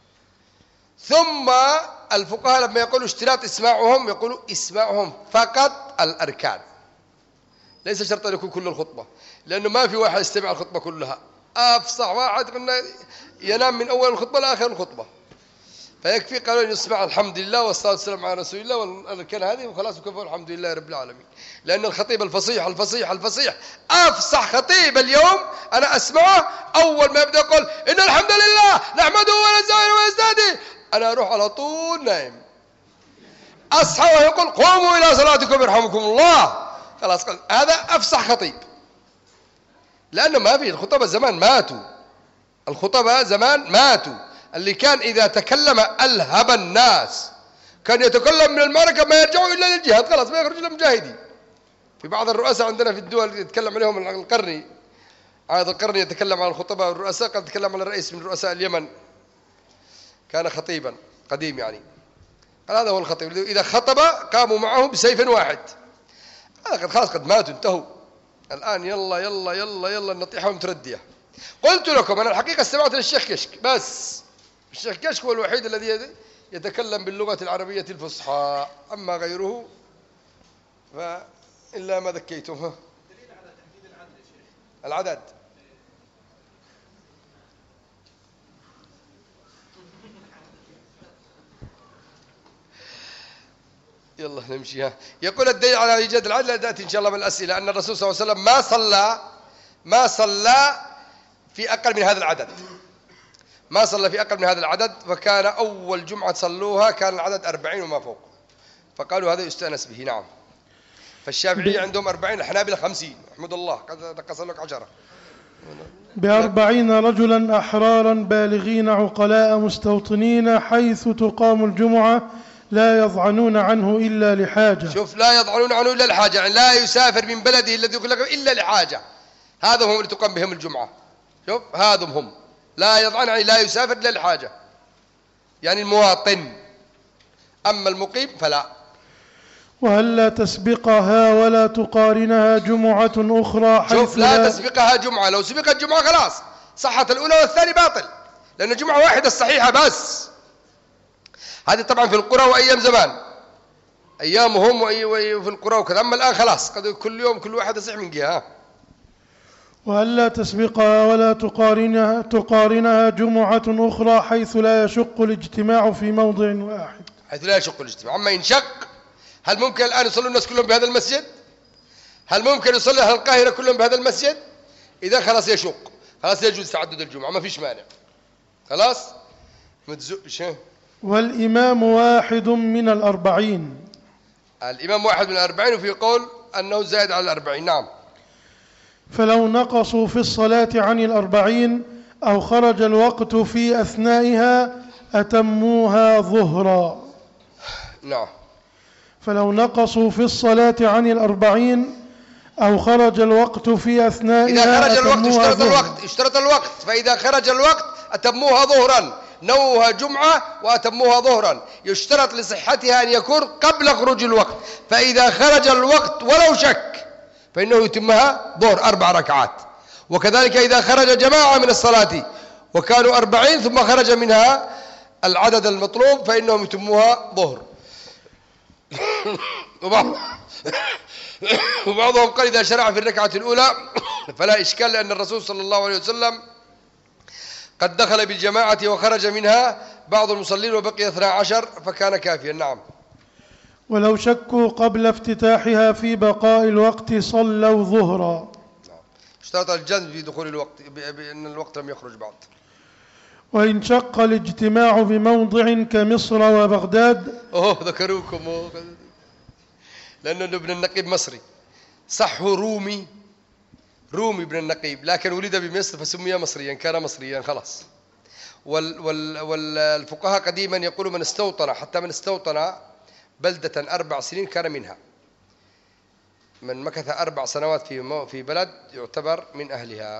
ثم الفقهاء لما يقولوا اشتراط إسماعهم يقولوا إسماعهم فقط الأركان، ليس شرط أن يكون كل الخطبة، لأنه ما في واحد يستمع الخطبة كلها. أفصح واحد قلنا ينام من أول الخطبة لآخر الخطبة، فيكفي قالوا يسمع الحمد لله والصلاة والسلام على رسول الله والأركان هذه وخلاص وكفى الحمد لله رب العالمين. لأن الخطيب الفصيح أفصح خطيب اليوم أنا أسمعه أول ما يبدأ يقول إن الحمد لله نحمده ونستعينه ونستهديه، أنا أروح على طول نايم. أصحى ويقول قوموا إلى صلاتكم يرحمكم الله، خلاص هذا أفصح خطيب. لأنه ما في الخطبة زمان ماتوا، الخطبة زمان ماتوا. اللي كان إذا تكلم ألهب الناس، كان يتكلم من المعركة ما يرجعوا إلا للجهاد، خلاص ما يخرجوا إلا مجاهدين. في بعض الرؤساء عندنا في الدول يتكلم عليهم القرني هذا القرن يتكلم عن الخطباء والرؤساء، قد تكلم عن الرئيس من رؤساء اليمن، كان خطيبا قديم يعني، قال هذا هو الخطيب، إذا خطب قاموا معه بسيف واحد. هذا خلاص قد ماتوا انتهوا، الآن يلا يلا يلا يلا النطيحة ومتردية. قلت لكم أنا الحقيقة استمعت للشيخ كشك بس، الشيخ كشك هو الوحيد الذي يتكلم باللغة العربية الفصحى، أما غيره فإلا ما ذكيتم. دليل على تحديد العدد يا شيخ، العدد يلا نمشيها. يقول الدليل على إيجاد العدل تأتي إن شاء الله بالأسئلة، أن الرسول صلى الله عليه وسلم ما صلى في أقل من هذا العدد، ما صلى في أقل من هذا العدد، فكان أول جمعة صلوها كان العدد 40 وما فوق، فقالوا هذا يستأنس به. نعم. فالشافعية عندهم 40، الحنابلة 50. احمد الله قد نقص لك 10. ب40 رجلا أحرارا بالغين عقلاء مستوطنين حيث تقام الجمعة لا يضعنون عنه إلا لحاجة. شوف، لا يضعنون عنه إلا لحاجة، يعني لا يسافر من بلده الذي يقول لك إلا لحاجة. هذا هم اللي تقام بهم الجمعة. شوف هذا هم لا يضعن، يعني لا يسافر إلا لحاجة، يعني المواطن. أما المقيم فلا. وهلا تسبقها ولا تقارنها جمعة أخرى حيث شوف، لا تسبقها جمعة، لو سبقت جمعة خلاص صحت الأولى والثاني باطل، لأن جمعة واحدة الصحيحة بس. هذه طبعا في القرى وأيام زمان، أيامهم وفي القرى وكذا، أما الآن خلاص قد كل يوم كل واحد يصح من جهة. وألا تسبقها ولا تقارنها جمعة أخرى حيث لا يشق الاجتماع في موضع واحد. حيث لا يشق الاجتماع. أما إن شق، هل ممكن الآن يصلوا الناس كلهم بهذا المسجد؟ هل ممكن يصلي أهل القاهرة كلهم بهذا المسجد؟ إذا خلاص يشق، خلاص يجوز تعدد الجمعة، ما فيش مانع، خلاص ما تزقش. والإمام واحد من 40. الإمام واحد من 40، وفي قول أنه زائد على 40. نعم. فلو نقصوا في الصلاة عن 40 أو خرج الوقت في أثنائها أتموها ظهرا. نعم. فلو نقصوا في الصلاة عن 40 أو خرج الوقت في أثنائها إذا خرج الوقت اشترط الوقت، فإذا خرج الوقت أتموها ظهرا، نوها جمعة وأتموها ظهرا. يشترط لصحتها أن يكون قبل خروج الوقت، فإذا خرج الوقت ولو شك فإنه يتمها ظهر 4 ركعات. وكذلك إذا خرج جماعة من الصلاة وكانوا 40 ثم خرج منها العدد المطلوب فإنهم يتموها ظهر. وبعضهم قال إذا شرع في الركعة الأولى فلا إشكال، لأن الرسول صلى الله عليه وسلم قد دخل بالجماعة وخرج منها بعض المصلين وبقي 12 فكان كافيا. نعم. ولو شكوا قبل افتتاحها في بقاء الوقت صلوا ظهرا. اشترط الجزم في دخول الوقت بأن الوقت لم يخرج بعد. وإن شق الاجتماع بموضع كمصر وبغداد. ذكروكم لأنه ابن النقيب مصري، صح رومي ابن النقيب، لكن ولد بمصر فسمي مصريا، كان مصريا خلاص. والفقهاء قديما يقولوا من استوطن بلدة 4 سنين كان منها، من مكث 4 سنوات في بلد يعتبر من أهلها.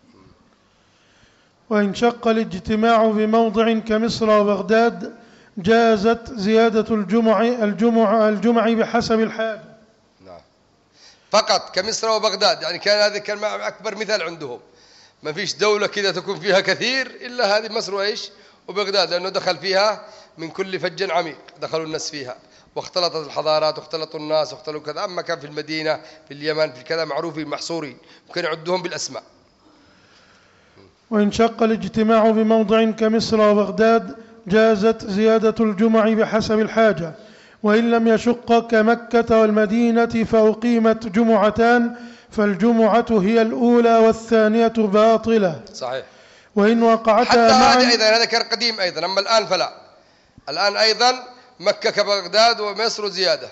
وإن شق الاجتماع بموضع كمصر وبغداد جازت زيادة الجمع بحسب الحاجة. نعم. فقط كمصر وبغداد، يعني كان أكبر مثال عندهم، ما فيش دولة كذا تكون فيها كثير إلا هذه مصر وإيش وبغداد، لأنه دخل فيها من كل فج عميق، دخلوا الناس فيها واختلطت الحضارات واختلطوا الناس واختلطوا كذا. أما كان في المدينة في اليمن في كذا معروفين محصورين، ممكن يعدهم بالأسماء. وإن شق الاجتماع بموضع كمصر وبغداد جازت زيادة الجمع بحسب الحاجة، وإن لم يشق كمكة والمدينة فأقيمت جمعتان فالجمعة هي الأولى والثانية باطلة. صحيح. وإن وقعتا حتى معا هذا أيضا، هذا كان قديم أيضا، أما الآن فلا. الآن أيضا مكة كبغداد ومصر زيادة.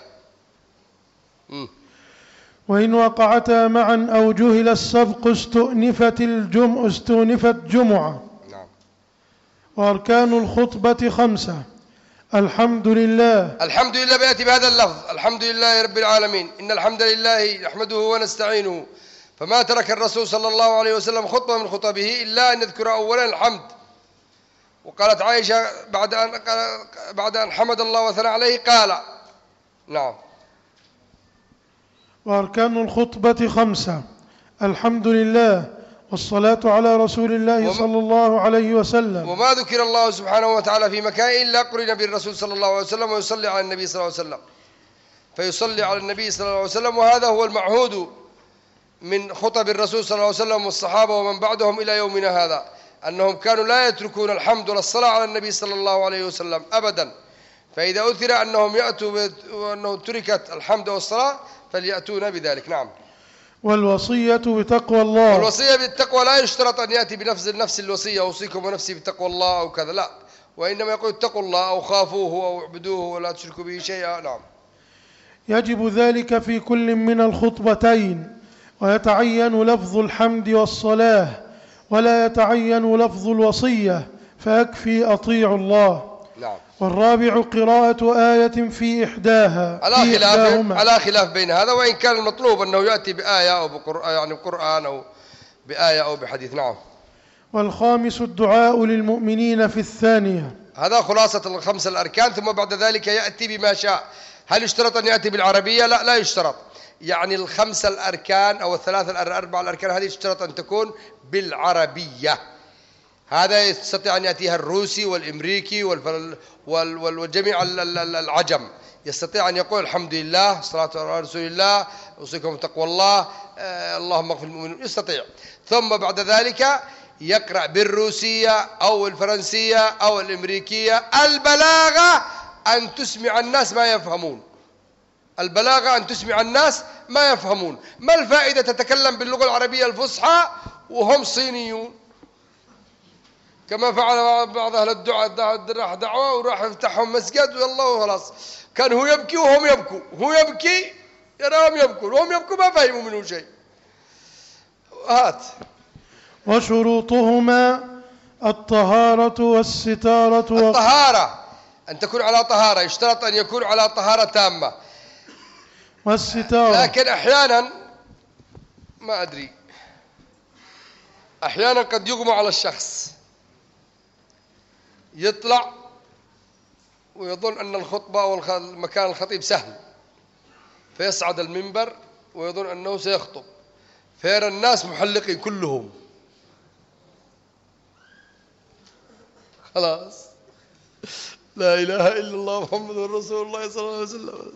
وإن وقعتا معا أو جهل السبق استؤنفت جمعة. نعم. وأركان الخطبة 5: الحمد لله. الحمد لله بيأتي بهذا اللفظ: الحمد لله رب العالمين، إن الحمد لله نحمده ونستعينه فما ترك الرسول صلى الله عليه وسلم خطبة من خطبه إلا أن يذكر أولا الحمد. وقالت عائشة بعد أن حمد الله وثنى عليه قال: نعم. وأركان الخطبة 5: الحمد لله، والصلاة على رسول الله صلى الله عليه وسلم. وما ذكر الله سبحانه وتعالى في مكان إلا قرن بالرسول صلى الله عليه وسلم ويصلي على النبي صلى الله عليه وسلم، فيصلي على النبي صلى الله عليه وسلم. وهذا هو المعهود من خطب الرسول صلى الله عليه وسلم والصحابة ومن بعدهم إلى يومنا هذا، أنهم كانوا لا يتركون الحمد ولا الصلاة على النبي صلى الله عليه وسلم أبدا. فإذا أثر أنهم يأتوا وأنه تركت الحمد والصلاة فليأتون بذلك. نعم. والوصية بتقوى الله. والوصية بالتقوى لا يشترط أن يأتي بنفس الوصية: أوصيكم ونفسي بتقوى الله أو كذا، لا، وإنما يقول اتقوا الله أو خافوه أو اعبدوه ولا تشركوا به شيئا. نعم. يجب ذلك في كل من الخطبتين، ويتعين لفظ الحمد والصلاة ولا يتعين لفظ الوصية، فيكفي أطيعوا الله. نعم. والرابع قراءة آية في إحداها على خلاف بين هذا، وإن كان المطلوب أنه يأتي بآية أو بقرآن أو بآية أو بحديث. نعم. والخامس الدعاء للمؤمنين في الثانية. هذا خلاصة الخمس الأركان، ثم بعد ذلك يأتي بما شاء. هل يشترط أن يأتي بالعربية؟ لا يشترط. يعني الخمس الأركان أو الأربع الأركان هذه يشترط أن تكون بالعربية. هذا يستطيع أن يأتيها الروسي والإمريكي والجميع العجم، يستطيع أن يقول الحمد لله، الصلاة على رسول الله، أوصيكم بتقوى الله، اللهم اغفر للمؤمنين، يستطيع. ثم بعد ذلك يقرأ بالروسية أو الفرنسية أو الإمريكية. البلاغة أن تسمع الناس ما يفهمون. البلاغة أن تسمع الناس ما يفهمون. ما الفائدة تتكلم باللغة العربية الفصحى وهم صينيون؟ كما فعل بعض أهل الدعاء، راح دعوة وراح يفتحهم مسجد ويلا وخلاص. كان هو يبكي وهم يبكوا، هو يبكي يراهم يبكوا وهم يبكوا، ما فهموا منه شيء. هات. وشروطهما الطهارة والستارة. الطهارة أن تكون على طهارة، يشترط أن يكون على طهارة تامة. والستارة. لكن أحيانا ما أدري، أحيانا قد يغمى على الشخص، يطلع ويظن أن الخطبة أو المكان الخطيب سهل، فيصعد المنبر ويظن أنه سيخطب، فيرى الناس محلقين كلهم، خلاص لا إله إلا الله محمد رسول الله صلى الله عليه وسلم،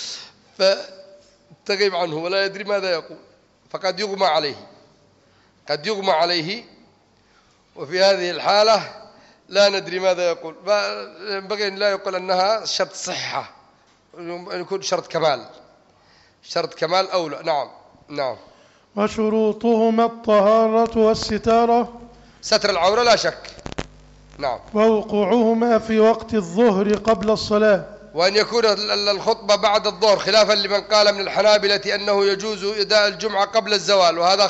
فتغيب عنه ولا يدري ماذا يقول، فقد يغمى عليه، قد يغمى عليه. وفي هذه الحالة لا ندري ماذا يقول. ينبغي أن لا يقول أنها شرط صحة، أن يكون شرط كمال، شرط كمال أولى. نعم. وشروطهما الطهارة والستارة. ستر العورة لا شك. نعم. ووقوعهما في وقت الظهر قبل الصلاة. وأن يكون الخطبة بعد الظهر، خلافا لمن قال من الحنابلة أنه يجوز إداء الجمعة قبل الزوال، وهذا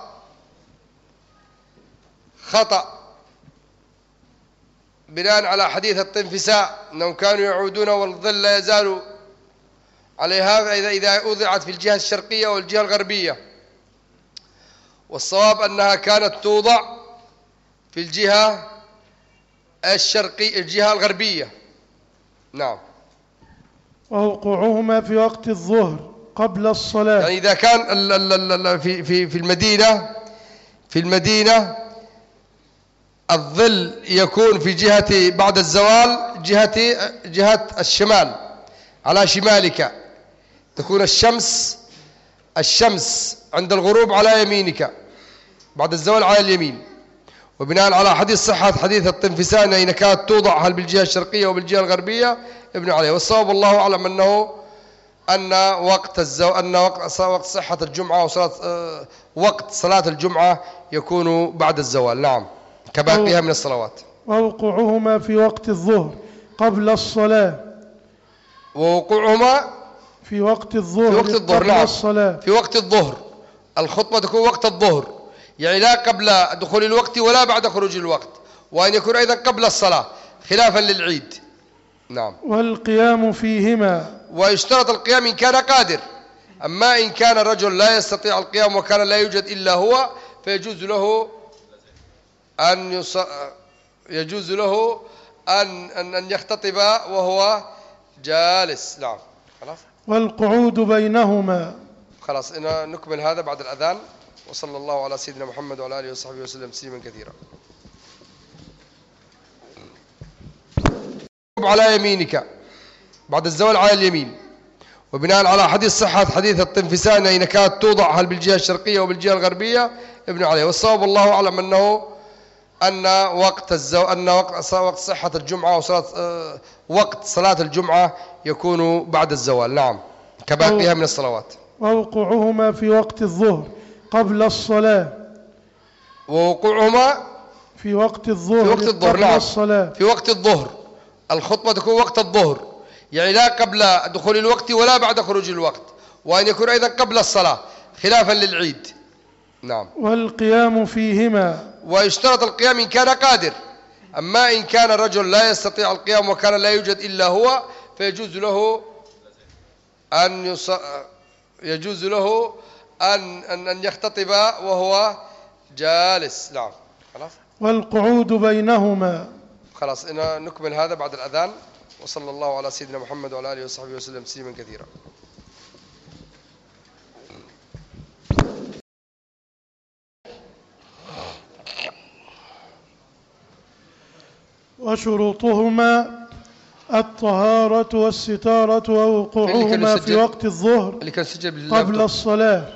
خطأ بناء على حديث الطنفساء أنهم كانوا يعودون والظل لا يزال عليها إذا أوضعت في الجهة الشرقية والجهة الغربية، والصواب أنها كانت توضع في الجهة الشرقية، الجهة الغربية. نعم. ووقوعهما في وقت الظهر قبل الصلاة، يعني إذا كان في المدينة الظل يكون في جهة بعد الزوال، جهة الشمال، على شمالك تكون الشمس عند الغروب على يمينك، بعد الزوال على اليمين. وبناء على حديث صحة حديث الطنفساء إن كانت توضع هل بالجهة الشرقية وبالجهة الغربية ابن عليه. والصواب الله أعلم أن وقت صحة الجمعة وقت صلاة الجمعة يكون بعد الزوال. نعم، كباقيها من الصلوات. ووقوعهما في وقت الظهر قبل الصلاة. ووقوعهما في وقت الظهر قبل نعم. الصلاة. في وقت الظهر، الخطبة تكون وقت الظهر، يعني لا قبل دخول الوقت ولا بعد خروج الوقت، وأن يكون أيضا قبل الصلاة خلافا للعيد. نعم. والقيام فيهما. ويشترط القيام إن كان قادر، أما إن كان الرجل لا يستطيع القيام وكان لا يوجد إلا هو فيجوز له أن يختطب وهو جالس. نعم خلاص. والقعود بينهما. خلاص نكمل هذا بعد الأذان. وصلى الله على سيدنا محمد وعلى آله وصحبه وسلم تسليما كثيرا. على يمينك بعد الزوال على اليمين، وبناء على حديث صحة حديث الطنفسان أين كانت توضع هل بالجهة الشرقية وبالجهة الغربية ابن عليه. والصواب والله أعلم أن وقت صحة الجمعة وصلاة وقت صلاة الجمعة يكون بعد الزوال. نعم كباقيها من الصلوات. ووقوعهما في وقت الظهر قبل الصلاة. ووقوعهما في وقت الظهر قبل نعم. الصلاة. في وقت الظهر الخطبة تكون وقت الظهر، يعني لا قبل دخول الوقت ولا بعد خروج الوقت، وأن يكون أيضا قبل الصلاة خلافا للعيد. نعم. والقيام فيهما. ويشترط القيام إن كان قادر. أما إن كان الرجل لا يستطيع القيام وكان لا يوجد إلا هو فيجوز له أن يختطب وهو جالس. نعم خلاص. والقعود بينهما. خلاص نكمل هذا بعد الأذان. وصلى الله على سيدنا محمد وعلى آله وصحبه وسلم تسليما كثيرا. وشروطهما الطهارة والستارة ووقوعهما في وقت الظهر قبل الصلاة.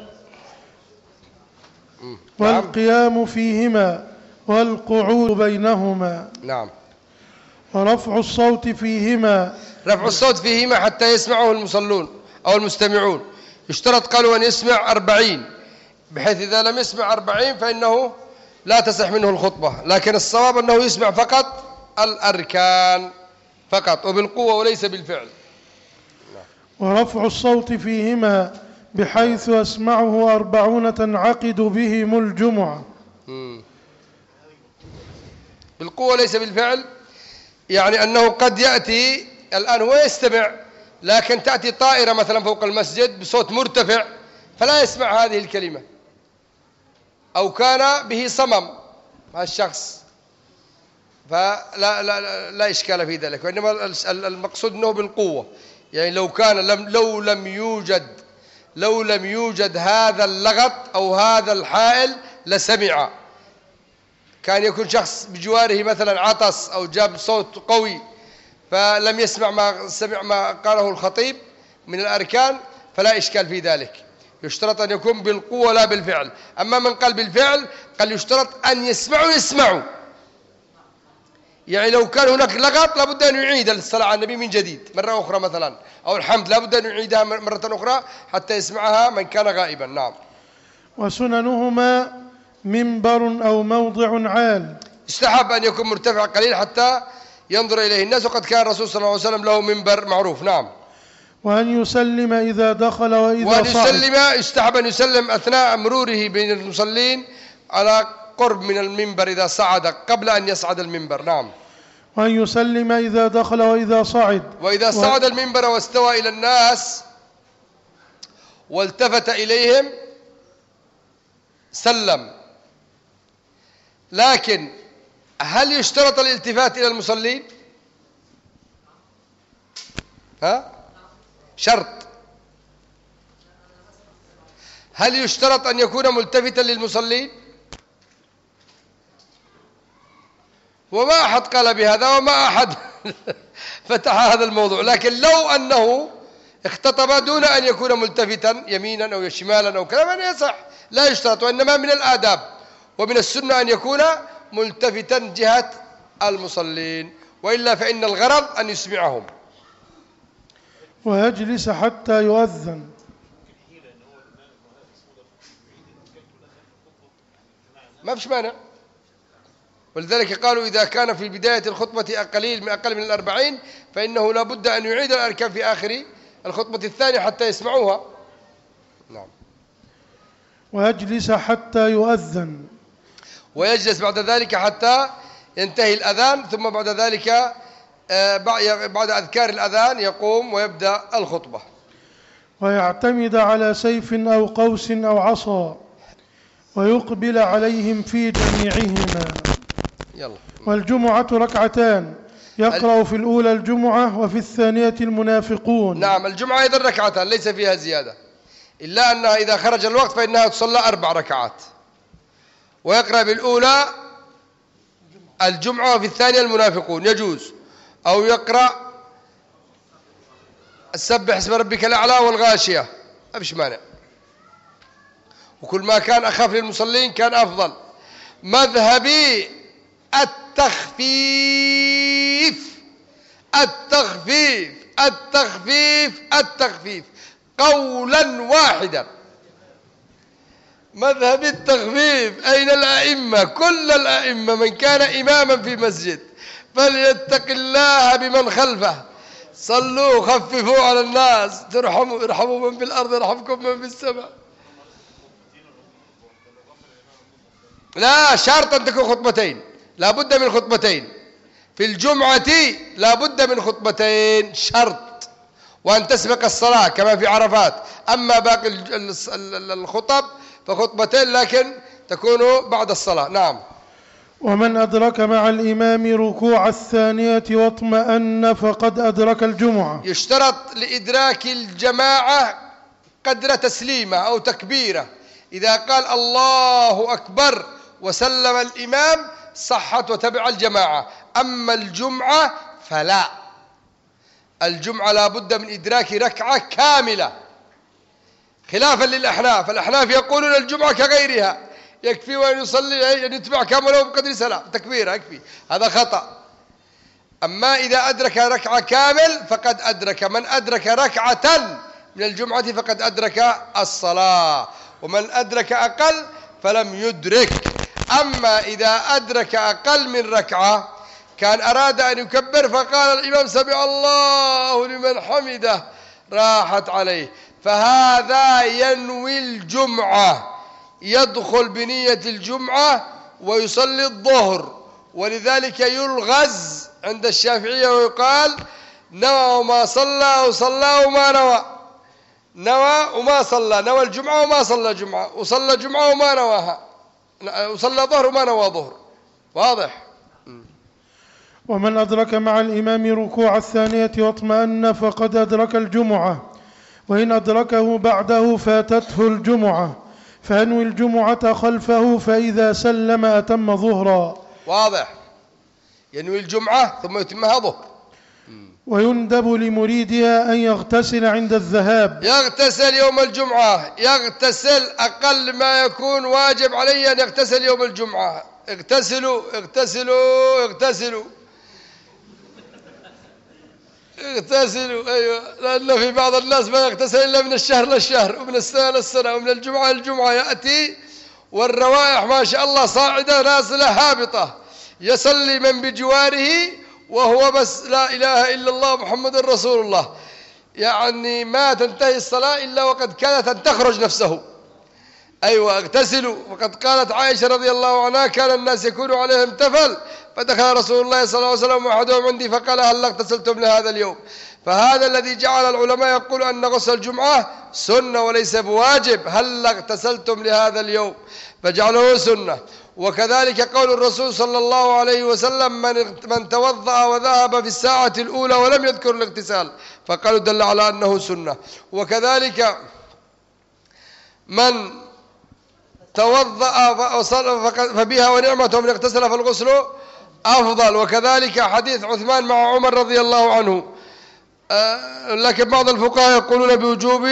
والقيام فيهما والقعود بينهما. نعم. ورفع الصوت فيهما. رفع الصوت فيهما حتى يسمعه المصلون أو المستمعون. يشترط قالوا أن يسمع 40، بحيث إذا لم يسمع 40 فإنه لا تصح منه الخطبة، لكن الصواب أنه يسمع فقط الأركان فقط وبالقوة وليس بالفعل. ورفع الصوت فيهما بحيث أسمعه 40 تنعقد بهم الجمعة. بالقوة ليس بالفعل، يعني أنه قد يأتي الآن هو يستمع لكن تأتي طائرة مثلا فوق المسجد بصوت مرتفع فلا يسمع هذه الكلمة، أو كان به صمم هذا الشخص فلا لا لا إشكال في ذلك، وإنما المقصود أنه بالقوة. يعني لو لم يوجد هذا اللغط أو هذا الحائل لسمع. كان يكون شخص بجواره مثلا عطس أو جاب صوت قوي فلم يسمع ما قاله الخطيب من الأركان فلا إشكال في ذلك. يشترط أن يكون بالقوة لا بالفعل. أما من قال بالفعل قال يشترط أن يسمعوا. يعني لو كان هناك لغط لابد أن يعيد الصلاة على النبي من جديد مرة أخرى مثلا، أو الحمد لابد أن يعيدها مرة أخرى حتى يسمعها من كان غائبا. نعم. وسننهما منبر أو موضع عال. يستحب أن يكون مرتفع قليل حتى ينظر إليه الناس، وقد كان الرسول صلى الله عليه وسلم له منبر معروف. نعم. وأن يسلم إذا دخل وإذا صعد. يستحب أن يسلم أثناء مروره بين المصلين على قرب من المنبر إذا صعد قبل أن يصعد المنبر. نعم. وأن يسلم إذا دخل وإذا صعد. وإذا صعد المنبر واستوى إلى الناس والتفت إليهم سلم. لكن هل يشترط الالتفات إلى المصلين؟ شرط. هل يشترط أن يكون ملتفتا للمصلين؟ وما أحد قال بهذا وما أحد فتح هذا الموضوع، لكن لو أنه اختطب دون أن يكون ملتفتا يمينا أو شمالا أو كلام يصح، لا يشترط، وإنما من الآداب ومن السنة أن يكون ملتفتا جهة المصلين، وإلا فإن الغرض أن يسمعهم. ويجلس حتى يؤذن. ما فيش مانع، ولذلك قالوا إذا كان في بداية الخطبة أقل من 40 فإنه لا بد أن يعيد الأركان في آخر الخطبة الثانية حتى يسمعوها. نعم. ويجلس حتى يؤذن. ويجلس بعد ذلك حتى ينتهي الأذان، ثم بعد ذلك بعد أذكار الأذان يقوم ويبدأ الخطبة. ويعتمد على سيف أو قوس أو عصا ويقبل عليهم في جميعهما. يلا. والجمعة ركعتان، يقرأ في الأولى الجمعة وفي الثانية المنافقون. نعم، الجمعة أيضا ركعتان ليس فيها زيادة، إلا أنها إذا خرج الوقت فإنها تصلى 4 ركعات، ويقرأ بالأولى الجمعة وفي الثانية المنافقون يجوز، أو يقرأ سبح اسم ربك الأعلى والغاشية، ما فيش مانع، وكل ما كان أخف للمصلين كان أفضل. مذهبي التخفيف التخفيف التخفيف التخفيف قولا واحدا. مذهب التخفيف. أين الأئمة؟ كل الأئمة من كان إماما في مسجد فليتق الله بمن خلفه. صلوا خففوا على الناس، ارحموا من في الأرض يرحمكم من في السماء. لا، شرط أن تكون خطبتين، لا بد من خطبتين في الجمعة، لا بد من خطبتين شرط، وأن تسبق الصلاة كما في عرفات. أما باقي الخطب فخطبتين لكن تكون بعد الصلاة. نعم. ومن أدرك مع الإمام ركوع الثانية واطمأن فقد أدرك الجمعة. يشترط لإدراك الجماعة قدر تسليمة أو تكبيرة. إذا قال الله أكبر وسلم الإمام صحت وتبع الجماعة. أما الجمعة فلا، الجمعة لا بد من إدراك ركعة كاملة، خلافا للأحناف. الأحناف يقولون الجمعة كغيرها، يكفي وأن يصلي أن يتبع كامله بقدر سلام تكبيرة يكفي، هذا خطأ. أما إذا أدرك ركعة كامل فقد أدرك. من أدرك ركعة من الجمعة فقد أدرك الصلاة، ومن أدرك أقل فلم يدرك. أما إذا أدرك أقل من ركعة كان أراد أن يكبر فقال الإمام سمع الله لمن حمده راحت عليه، فهذا ينوي الجمعة، يدخل بنية الجمعة ويصلي الظهر. ولذلك يلغز عند الشافعية ويقال نوى وما صلى وصلى وما نوى، نوى وما صلى، نوى الجمعة وما صلى جمعة، وصلى جمعة وما نواها، وصلى ظهر وما نوى ظهر. واضح؟ ومن أدرك مع الإمام ركوع الثانية واطمأن فقد أدرك الجمعة، وإن أدركه بعده فاتته الجمعة، فينوي الجمعة خلفه فإذا سلم أتم ظهرا. واضح؟ ينوي الجمعة ثم يتمها ظهر. ويندب لمريدها أن يغتسل عند الذهاب. يغتسل يوم الجمعة، يغتسل أقل ما يكون واجب عليه أن يغتسل يوم الجمعة. اغتسلوا اغتسلوا اغتسلوا اغتسلوا. أيوة، لأن في بعض الناس ما يغتسل إلا من الشهر للشهر، ومن السنة للسنة، ومن الجمعة للجمعة يأتي والروائح ما شاء الله صاعدة نازلة هابطة، يصلي من بجواره وهو بس لا إله إلا الله محمد رسول الله، يعني ما تنتهي الصلاة إلا وقد كانت أن تخرج نفسه. أيوة، اغتسلوا. وقد قالت عائشة رضي الله عنها كان الناس يكون عليهم تفل، فدخل رسول الله صلى الله عليه وسلم وأحدهم عندي فقال هل اغتسلتم لهذا اليوم؟ فهذا الذي جعل العلماء يقول أن غسل الجمعة سنة وليس بواجب. هل اغتسلتم لهذا اليوم؟ فجعله سنة. وكذلك قول الرسول صلى الله عليه وسلم من توضأ وذهب في الساعة الأولى ولم يذكر الاغتسال فقالوا دل على أنه سنة. وكذلك من توضأ فبها ونعمة ومن اغتسل فالغسل أفضل. وكذلك حديث عثمان مع عمر رضي الله عنه. لكن بعض الفقهاء يقولون بوجوب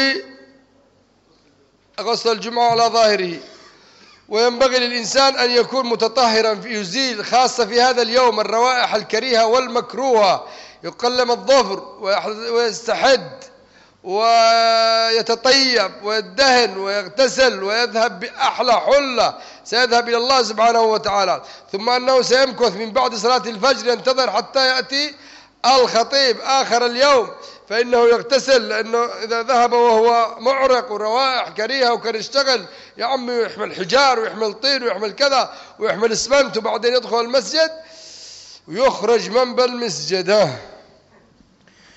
غسل الجمعة على ظاهره. وينبغي للإنسان أن يكون متطهرا، يزيل خاصة في هذا اليوم الروائح الكريهة والمكروهة، يقلم الظفر ويستحد ويتطيب ويدهن ويغتسل ويذهب بأحلى حلة سيذهب إلى الله سبحانه وتعالى. ثم أنه سيمكث من بعد صلاة الفجر ينتظر حتى يأتي الخطيب آخر اليوم فإنه يغتسل، لأنه إذا ذهب وهو معرق وروائح كريهة وكان يشتغل يا عمي يحمل حجار ويحمل طين ويحمل كذا ويحمل اسمنت، وبعدين يدخل المسجد ويخرج من بالمسجد.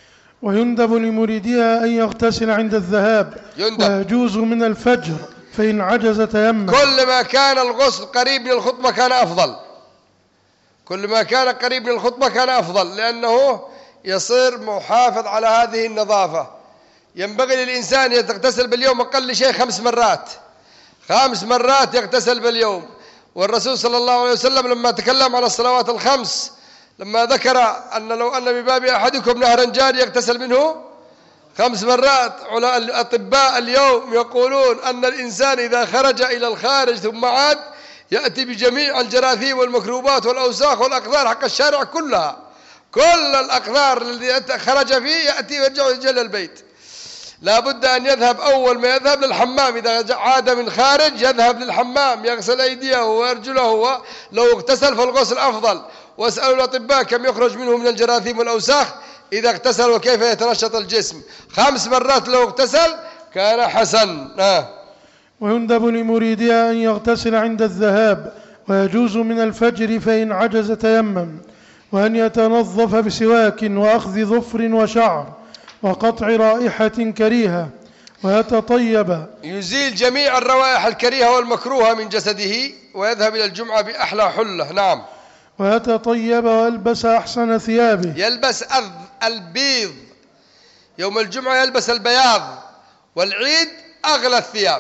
ويندب لمريدها أن يغتسل عند الذهاب، ويجوز من الفجر، فإن عجز تيمم. كل ما كان الغسل قريب من الخطبة كان أفضل، كل ما كان قريب من الخطبة كان أفضل، لأنه يصير محافظ على هذه النظافة. ينبغي للإنسان يغتسل باليوم أقل شيء 5 مرات، 5 مرات يغتسل باليوم. والرسول صلى الله عليه وسلم لما تكلم عن الصلوات الخمس، لما ذكر أن لو أن بباب أحدكم نهرا جاري يغتسل منه 5 مرات، الأطباء اليوم يقولون أن الإنسان إذا خرج إلى الخارج ثم عاد يأتي بجميع الجراثيم والميكروبات والأوساخ والأقذار حق الشارع كلها، كل الأقذار التي خرج فيه يأتي ويرجع يجل البيت. لا بد أن يذهب أول ما يذهب للحمام، إذا عاد من خارج يذهب للحمام يغسل أيديه وأرجله، لو اغتسل فالغسل أفضل. واسألوا الأطباء كم يخرج منه من الجراثيم والأوساخ إذا اغتسل وكيف يتنشط الجسم. 5 مرات لو اغتسل كان حسن. ويندب لمريدها أن يغتسل عند الذهاب، ويجوز من الفجر، فإن عجز تيمم. وأن يتنظف بسواك وأخذ ظفر وشعر وقطع رائحة كريهة، ويتطيب، يزيل جميع الروائح الكريهة والمكروهة من جسده، ويذهب إلى الجمعة بأحلى حلة. نعم. ويتطيب ويلبس أحسن ثيابه، يلبس البيض، يوم الجمعة يلبس البياض، والعيد أغلى الثياب.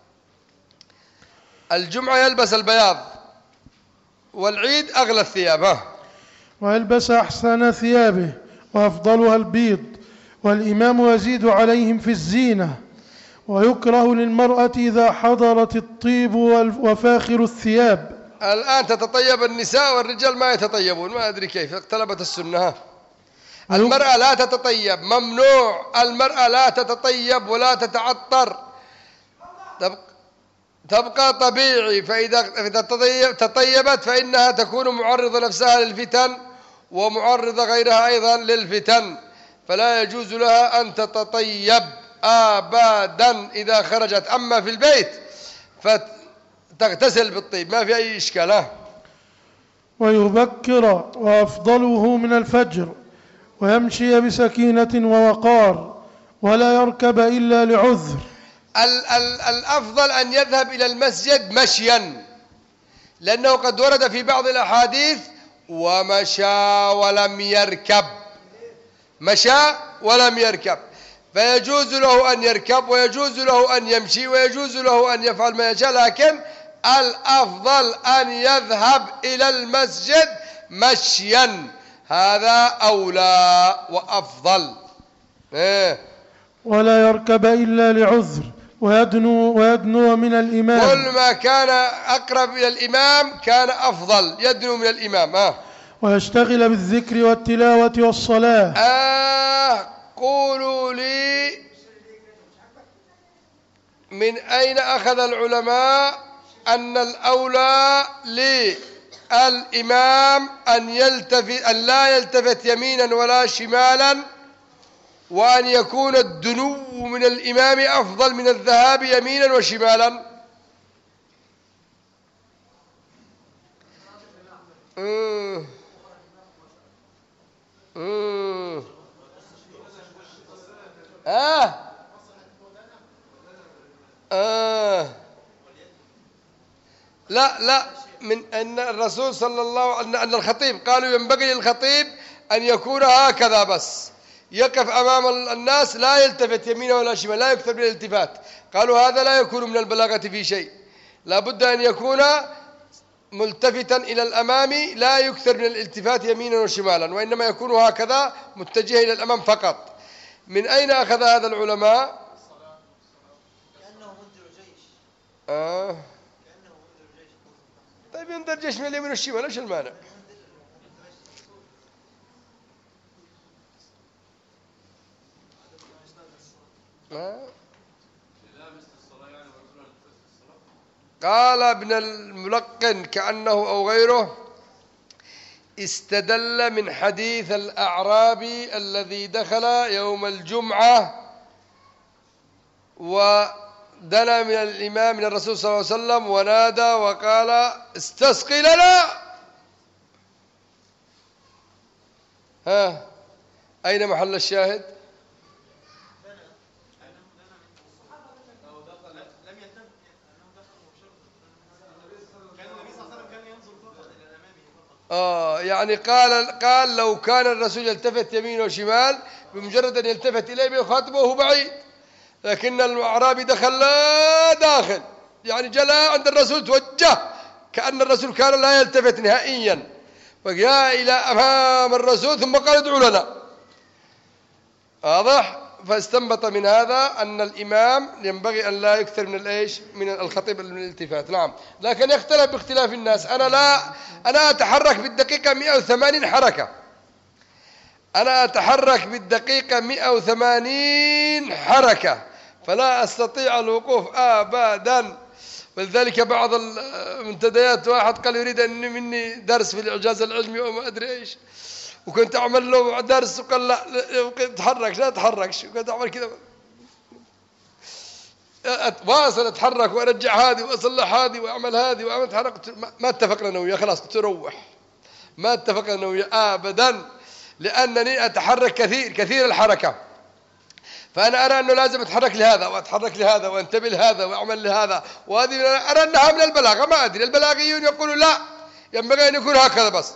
الجمعة يلبس البياض والعيد أغلى الثياب. ويلبس أحسن ثيابه وأفضلها البيض، والإمام يزيد عليهم في الزينة. ويكره للمرأة إذا حضرت الطيب وفاخر الثياب. الآن تتطيب النساء والرجال ما يتطيبون، ما أدري كيف اقتلبت السنة. المرأة لا تتطيب، ممنوع، المرأة لا تتطيب ولا تتعطر، تبقى طبيعي. فإذا تطيبت فإنها تكون معرضة نفسها للفتن، ومعرضة غيرها أيضا للفتن، فلا يجوز لها أن تتطيب أبدا إذا خرجت. أما في البيت فتغتسل بالطيب ما في أي إشكال. ويبكر، وأفضله من الفجر، ويمشي بسكينة ووقار، ولا يركب إلا لعذر. الأفضل أن يذهب إلى المسجد مشيا، لأنه قد ورد في بعض الأحاديث ومشى ولم يركب، مشى ولم يركب، فيجوز له أن يركب ويجوز له أن يمشي ويجوز له أن يفعل ما يشاء، لكن الأفضل أن يذهب إلى المسجد مشيا، هذا أولى وأفضل. ولا يركب إلا لعذر، ويدنو من الإمام. كل ما كان أقرب إلى الإمام كان أفضل، يدنو من الإمام. ويشتغل بالذكر والتلاوة والصلاة. قولوا لي من أين أخذ العلماء أن الأولى للإمام أن لا يلتفت يمينا ولا شمالا، وأن يكون الدنو من الإمام أفضل من الذهاب يمينا وشمالا؟ لا، من أن الرسول صلى الله عليه وسلم أن الخطيب قالوا ينبغي للخطيب أن يكون هكذا بس، يقف أمام الناس لا يلتفت يمينا ولا شمال، لا يكثر من الالتفات. قالوا هذا لا يكون من البلاغة في شيء، لا بد أن يكون ملتفتا إلى الأمام، لا يكثر من الالتفات يمينا وشمالا، وإنما يكون هكذا متجه إلى الأمام فقط. من أين أخذ هذا العلماء؟ كأنه منذر جيش. كأنه منذر جيش. طيب ينذر جيش من اليمين والشمال، ايش المانع؟ قال ابن الملقن كأنه أو غيره استدل من حديث الأعرابي الذي دخل يوم الجمعة ودنا من الإمام من الرسول صلى الله عليه وسلم ونادى وقال استسقي لنا. أين محل الشاهد؟ يعني قال لو كان الرسول يلتفت يمين وشمال بمجرد أن يلتفت إليه بيخاطبه وهو بعيد، لكن الأعرابي دخل داخل، يعني جلى عند الرسول توجه كأن الرسول كان لا يلتفت نهائيا، فجاء إلى أمام الرسول ثم قال ادعوا لنا. واضح؟ فاستنبط من هذا أن الإمام ينبغي أن لا يكثر من الخطيب من الالتفات. نعم، لكن يختلف باختلاف الناس. أنا أتحرك بالدقيقة 180 حركة، أنا أتحرك بالدقيقة 180 حركة، فلا أستطيع الوقوف أبدا. ولذلك بعض المنتديات واحد قال يريد أن مني درس في الإعجاز العلمي وما أدري إيش، وكنت أعمل له درس وقال لا تحرك لا تحركش، وكنت أعمل كذا واصل أتحرك وأرجع هذه وأصلح هذه وأعمل هذه وأعمل تحرك. ما اتفقنا أنا وياه، خلاص تروح، ما اتفقنا أنا وياه أبدا، لأنني أتحرك كثير الحركة. فأنا أرى أنه لازم أتحرك لهذا وأتحرك لهذا وأنتبه لهذا وأعمل لهذا، وهذه أرى أنها من البلاغة. ما أدري، البلاغيون يقولوا لا، ينبغي أن يكون هكذا بس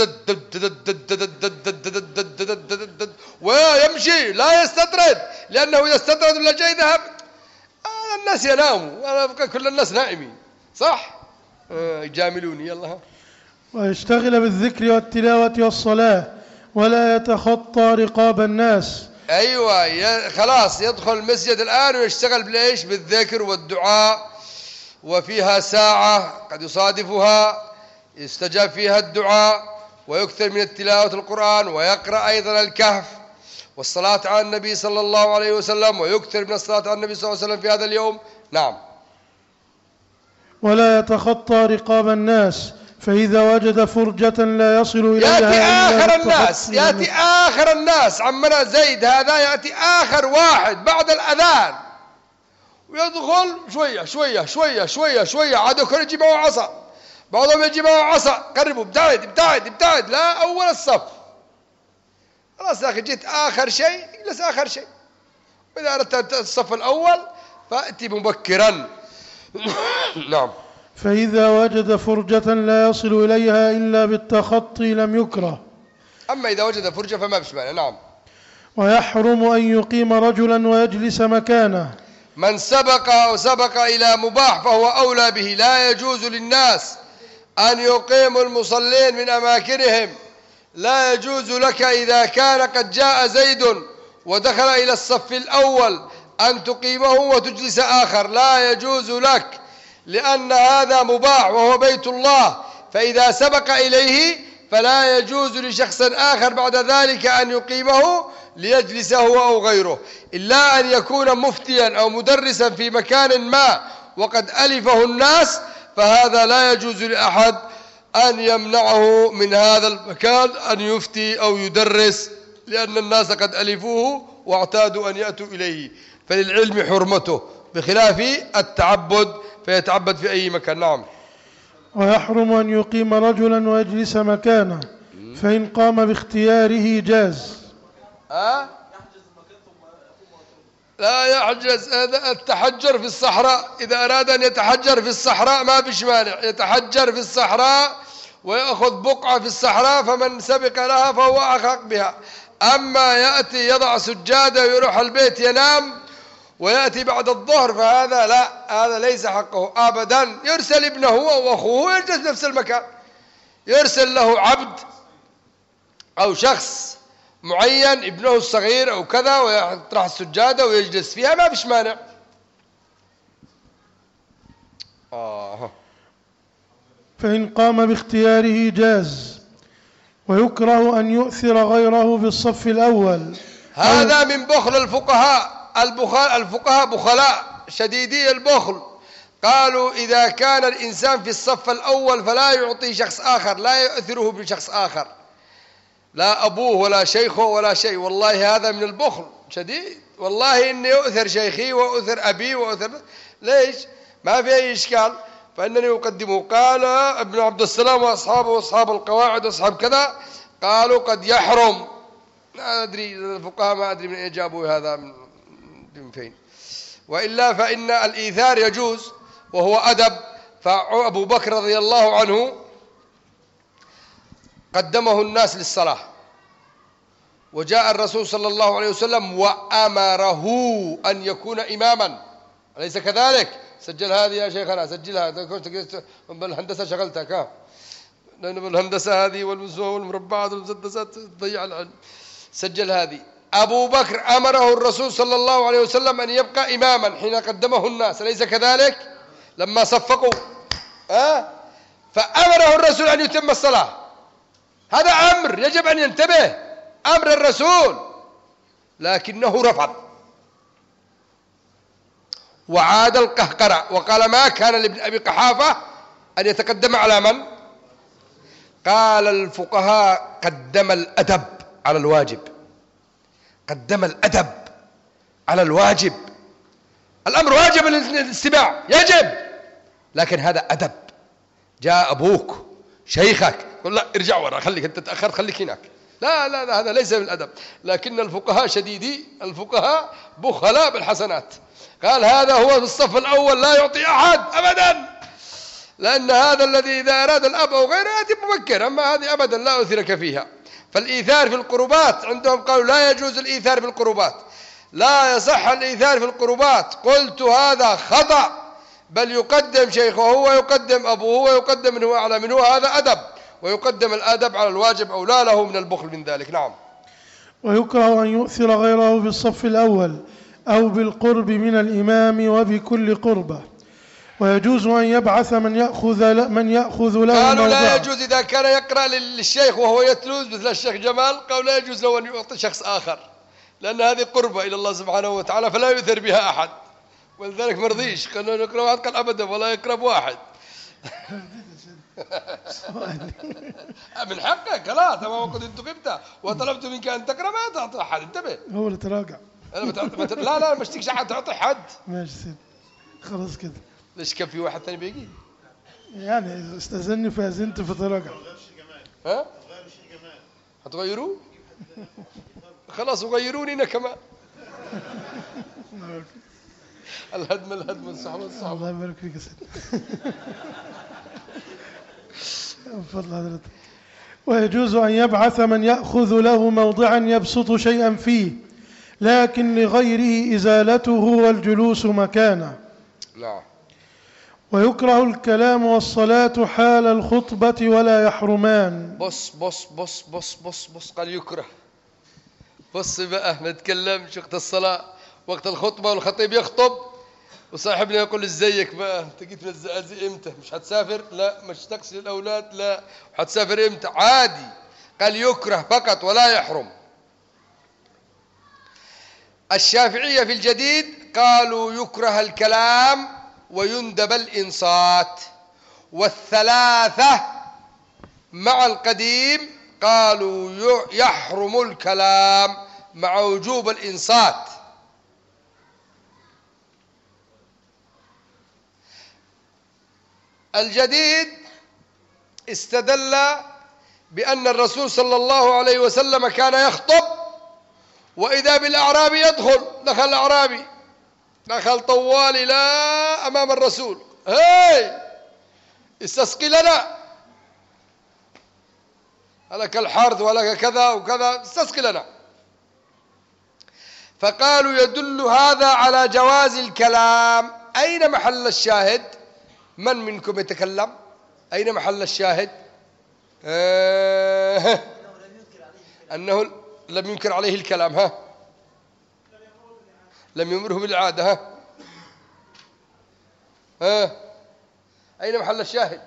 ويمشي لا يستطرد، لأنه إذا استطرد ولا جاي ذهب الناس يناموا، كل الناس نائمين، صح؟ يجاملوني. يلا. ويشتغل بالذكر والتلاوة والصلاة ولا يتخطى رقاب الناس. أيوة، خلاص يدخل المسجد الآن ويشتغل بالإيش؟ بالذكر والدعاء، وفيها ساعة قد يصادفها يستجاب فيها الدعاء، ويكثر من التلاوة القرآن، ويقرأ أيضا الكهف والصلاة على النبي صلى الله عليه وسلم، ويكثر من الصلاة على النبي صلى الله عليه وسلم في هذا اليوم. نعم. ولا يتخطى رقاب الناس، فإذا وجد فرجة لا يصل إليها يأتي آخر الناس عمنا زيد هذا، يأتي آخر واحد بعد الأذان ويدخل شوية شوية شوية شوية شوية، عاد يكون يجي معه عصا، بعضهم يجي معه عصا، قربوا ابتعد ابتعد ابتعد، لا أول الصف. خلاص يا أخي جيت آخر شيء اجلس آخر شيء، وإذا أردت الصف الأول فأتي مبكرا. نعم. فإذا وجد فرجة لا يصل إليها إلا بالتخطي لم يكره. أما إذا وجد فرجة فما فيش مانع. نعم. ويحرم أن يقيم رجلا ويجلس مكانه. من سبق إلى مباح فهو أولى به. لا يجوز للناس أن يقيموا المصلين من أماكنهم. لا يجوز لك إذا كان قد جاء زيد ودخل إلى الصف الأول أن تقيمه وتجلس آخر، لا يجوز لك، لأن هذا مباح وهو بيت الله، فإذا سبق إليه فلا يجوز لشخص آخر بعد ذلك أن يقيمه ليجلس هو أو غيره، إلا أن يكون مفتيا أو مدرسا في مكان ما وقد ألفه الناس، فهذا لا يجوز لأحد أن يمنعه من هذا المكان أن يفتي أو يدرس، لأن الناس قد ألفوه واعتادوا أن يأتوا إليه، فللعلم حرمته، بخلاف التعبد فيتعبد في أي مكان. نعم. ويحرم أن يقيم رجلا ويجلس مكانه، فإن قام باختياره جاز. لا يحجز، هذا التحجر في الصحراء، إذا أراد أن يتحجر في الصحراء ما فيش مانع، يتحجر في الصحراء ويأخذ بقعة في الصحراء، فمن سبق لها فهو أحق بها. أما يأتي يضع سجادة ويروح البيت ينام ويأتي بعد الظهر فهذا لا، هذا ليس حقه أبدا. يرسل ابنه أو أخوه ويجلس نفس المكان، يرسل له عبد أو شخص معين ابنه الصغير أو كذا ويطرح السجادة ويجلس فيها، ما فيش مانع. فإن قام باختياره جاز. ويكره أن يؤثر غيره في الصف الأول. هذا من بخل الفقهاء. الفقهاء بخلاء شديدي البخل، قالوا إذا كان الإنسان في الصف الأول فلا يعطي شخص آخر، لا يؤثره بشخص آخر، لا أبوه ولا شيخه ولا شيء. والله هذا من البخل شديد، والله إني أؤثر شيخي وأؤثر أبي وأؤثر، ليش؟ ما في أي إشكال، فإنني أقدمه. قال ابن عبد السلام وأصحابه وأصحاب القواعد وأصحاب كذا، قالوا قد يحرم. لا أدري الفقهاء، ما أدري من أين جابوا هذا من فين، وإلا فإن الإيثار يجوز وهو أدب. فأبو بكر رضي الله عنه قدمه الناس للصلاة، وجاء الرسول صلى الله عليه وسلم وأمره أن يكون إماما، أليس كذلك؟ سجل هذه يا شيخنا، سجلها، بالهندسة شغلتك ها، لأن بالهندسة هذه والمربعات والمسدسات تضيع العلم. سجل هذه. أبو بكر أمره الرسول صلى الله عليه وسلم أن يبقى إماما حين قدمه الناس، أليس كذلك؟ لما صفقوا فأمره الرسول أن يتم الصلاة. هذا أمر يجب أن ينتبه، أمر الرسول، لكنه رفض وعاد القهقرة وقال ما كان لابن أبي قحافة أن يتقدم على من؟ قال الفقهاء قدم الأدب على الواجب، قدم الأدب على الواجب. الأمر واجب الاستماع، يجب، لكن هذا أدب. جاء أبوك شيخك قل لا ارجع ورا، خليك أنت تأخرت، خليك هناك، لا لا لا، هذا ليس من الأدب. لكن الفقهاء شديدي، الفقهاء بخلاء بالحسنات. قال هذا هو في الصف الأول لا يعطي أحد أبدا، لأن هذا الذي إذا أراد الأب أو غيره يأتي مبكر، أما هذه أبدا لا أثرك فيها. فالإيثار في القربات عندهم قالوا لا يجوز الإيثار في القربات، لا يصح الإيثار في القربات. قلت هذا خطأ، بل يقدم شيخه ويقدم أبوه ويقدم من هو أعلى منه، هذا أدب، ويقدم الأدب على الواجب أو لا له من البخل من ذلك. نعم. ويكره أن يؤثر غيره بالصف الأول أو بالقرب من الإمام وبكل قربة، ويجوز أن يبعث من يأخذ له قالوا لا موضعه. يجوز إذا كان يقرأ للشيخ وهو يتلوز مثل الشيخ جمال، قالوا لا يجوز له أن يعطي شخص آخر، لأن هذه قربة إلى الله سبحانه وتعالى فلا يؤثر بها أحد، ولذلك مرضيش قالوا يقرأ واحد، قال أبدا ولا يقرب واحد. من حقك، خلاص ما قد انتقمت وطلبت منك أن تقرأ ما تعطي أحد، انتبه. هو اللي تراجع. لا لا مش تكش أحد تعطي حد. ماشي سيدي، خلاص كده. ليش كان في واحد ثاني بيجي؟ يعني إذا استأذني فأذنت فتراجع. ها؟ هتغيروه؟ خلاص وغيروني أنا كمان. الهدم الصحبة. الله يبارك فيك يا سيدي. بفضل حضرتك. ويجوز أن يبعث من يأخذ له موضعا يبسط شيئا فيه، لكن لغيره إزالته والجلوس مكانه. لا. ويكره الكلام والصلاة حال الخطبة ولا يحرمان. بص قال يكره. بص بقى ما نتكلمش وقت الصلاة، وقت الخطبة والخطيب يخطب وصاحبنا يقول ازيك بقى، انت جيت من الزقازيق امتى؟ مش هتسافر؟ لا. مش تغسل الاولاد؟ لا. هتسافر امتى؟ عادي. قال يكره فقط ولا يحرم. الشافعية في الجديد قالوا يكره الكلام ويندب الإنصات، والثلاثة مع القديم قالوا يحرم الكلام مع وجوب الإنصات. الجديد استدل بأن الرسول صلى الله عليه وسلم كان يخطب وإذا بالأعرابي يدخل. دخل الأعرابي، دخل طوالي لا أمام الرسول، هاي استسقي لنا، لك الحرث ولك كذا وكذا، استسقي لنا. فقالوا يدل هذا على جواز الكلام. أين محل الشاهد؟ من منكم يتكلم؟ أين محل الشاهد؟ أنه لم ينكر عليه الكلام. ها؟ لم يمره بالعادة. ها؟ أين محل الشاهد؟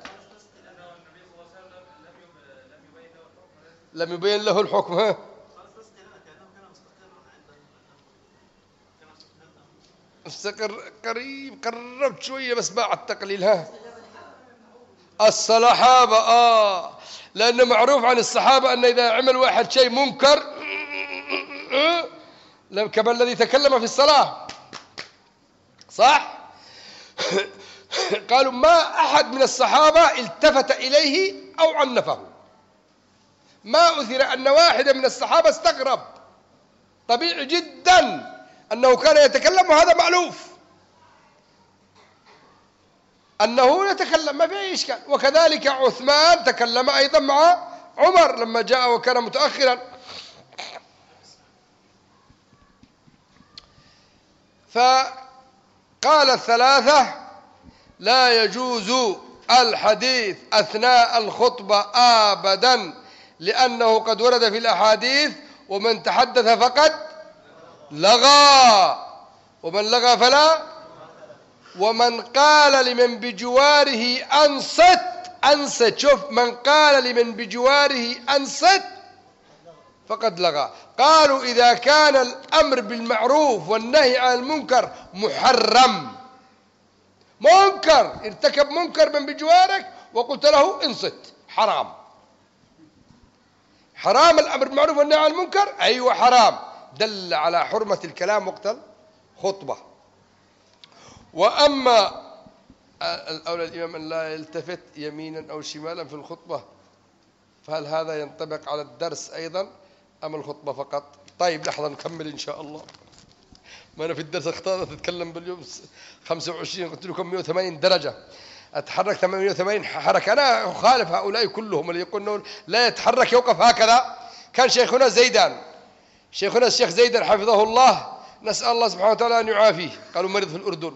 لم يبين له الحكم. ها؟ استقر قريب، قربت شوية بس باع التقليل. ها؟ الصحابة لأنه معروف عن الصحابة أن إذا عمل واحد شيء منكر كما الذي تكلم في الصلاة، صح؟ قالوا ما أحد من الصحابة التفت إليه أو عنفه، ما أثر أن واحد من الصحابة استغرب. طبيعي جدا أنه كان يتكلم، وهذا مألوف أنه يتكلم، ما فيه إشكال. وكذلك عثمان تكلم أيضا مع عمر لما جاء وكان متأخرا. فقال الثلاثة: لا يجوز الحديث أثناء الخطبة أبدا، لأنه قد ورد في الأحاديث: ومن تحدث فقد لغى، ومن لغى فلا، ومن قال لمن بجواره أنصت، شوف، من قال لمن بجواره أنصت فقد لغى. قالوا: إذا كان الأمر بالمعروف والنهي عن المنكر محرم، منكر، ارتكب منكر من بجوارك وقلت له انصت، حرام. حرام الأمر بالمعروف والنهي عن المنكر، أيوة حرام، دل على حرمة الكلام وقت الخطبة. وأما الأولى الإمام أن لا يلتفت يمينا أو شمالا في الخطبة، فهل هذا ينطبق على الدرس أيضا أم الخطبة فقط؟ طيب لحظة نكمل إن شاء الله. ما أنا في الدرس اختارت أتكلم باليوم 25، قلت لكم 180 درجة، أتحرك 180 حركة. أنا أخالف هؤلاء كلهم اللي يقولون لا يتحرك يوقف هكذا. كان شيخنا زيدان، شيخنا الشيخ زيدان حفظه الله، نسأل الله سبحانه وتعالى أن يعافيه، قالوا مرض في الأردن،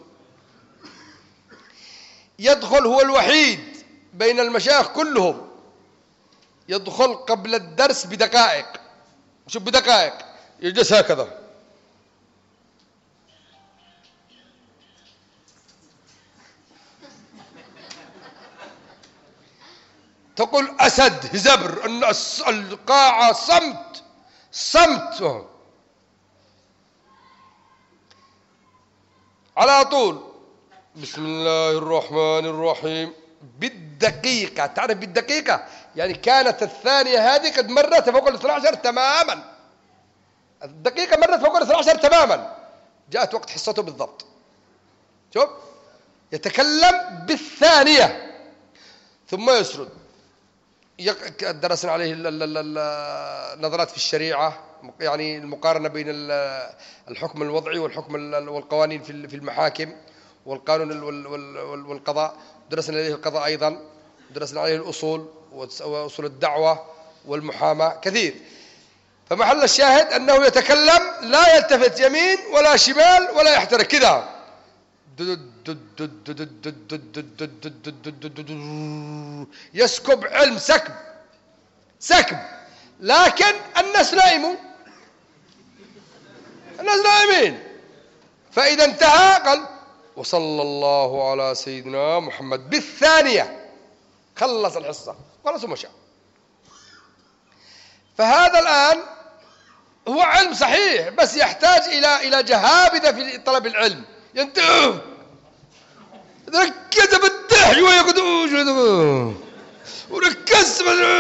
يدخل هو الوحيد بين المشايخ كلهم يدخل قبل الدرس بدقائق، شوف بدقائق، يجلس هكذا تقول أسد هزبر، القاعة صمت على طول. بسم الله الرحمن الرحيم بالدقيقة، تعرف بالدقيقة يعني كانت الثانية هذه قد مرت فوق 12 تماما، الدقيقة مرت فوق 12 تماما، جاءت وقت حصته بالضبط. شوف يتكلم بالثانية ثم يسرد. درسنا عليه النظرات في الشريعة، يعني المقارنة بين الحكم الوضعي والحكم والقوانين في المحاكم والقانون والقضاء. درسنا عليه القضاء أيضا، درسنا عليه الأصول وأصول الدعوة والمحاماة كثير. فمحل الشاهد أنه يتكلم لا يلتفت يمين ولا شمال ولا يحترك كذا، يسكب علم سكب. لكن الناس نائمون، الناس نائمين. فإذا انتهى قال: وصلى الله على سيدنا محمد، بالثانية خلص الحصة، خلص ومشى. فهذا الآن هو علم صحيح، بس يحتاج إلى جهابذة في طلب العلم. ينتهي ركز بالدح شوية وركز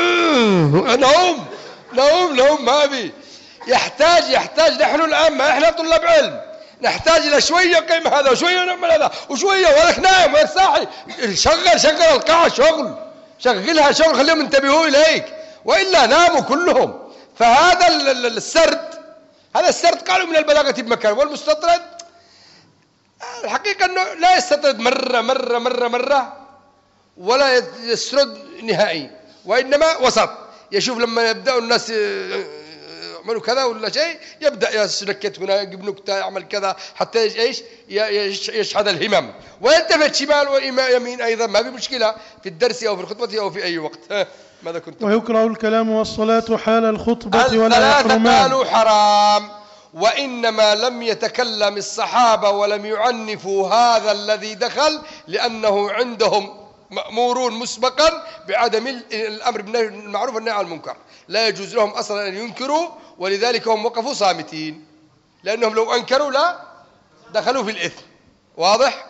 نوم ما بي. يحتاج نحن الآن، ما إحنا طلاب علم، نحتاج إلى شوية قيم هذا وشوية نعمل هذا وشوية، وهذاك نايم وهذاك صاحي. شغل القاعة شغلها شغل، خليهم ينتبهوا إليك، وإلا ناموا كلهم. فهذا السرد قالوا من البلاغة بمكان، والمستطرد الحقيقة أنه لا يستطرد مرة ولا يسرد نهائي، وإنما وسط. يشوف لما يبدأ الناس يعملوا كذا ولا شيء، يبدأ يسلكت هنا، يجيب نكتة، يعمل كذا حتى إيش يشحذ الهمم، ويلتفت شمال ويمين أيضا، ما في مشكلة في الدرس أو في الخطبة أو في أي وقت. ماذا كنت؟ ويكره الكلام والصلاة حال الخطبة ولا الثلاثة قالوا حرام، وإنما لم يتكلم الصحابة ولم يعنفوا هذا الذي دخل، لأنه عندهم مأمورون مسبقا بعدم الأمر بالمعروف والنهي عن المنكر، لا يجوز لهم أصلا أن ينكروا، ولذلك هم وقفوا صامتين، لأنهم لو أنكروا لا دخلوا في الإثم. واضح؟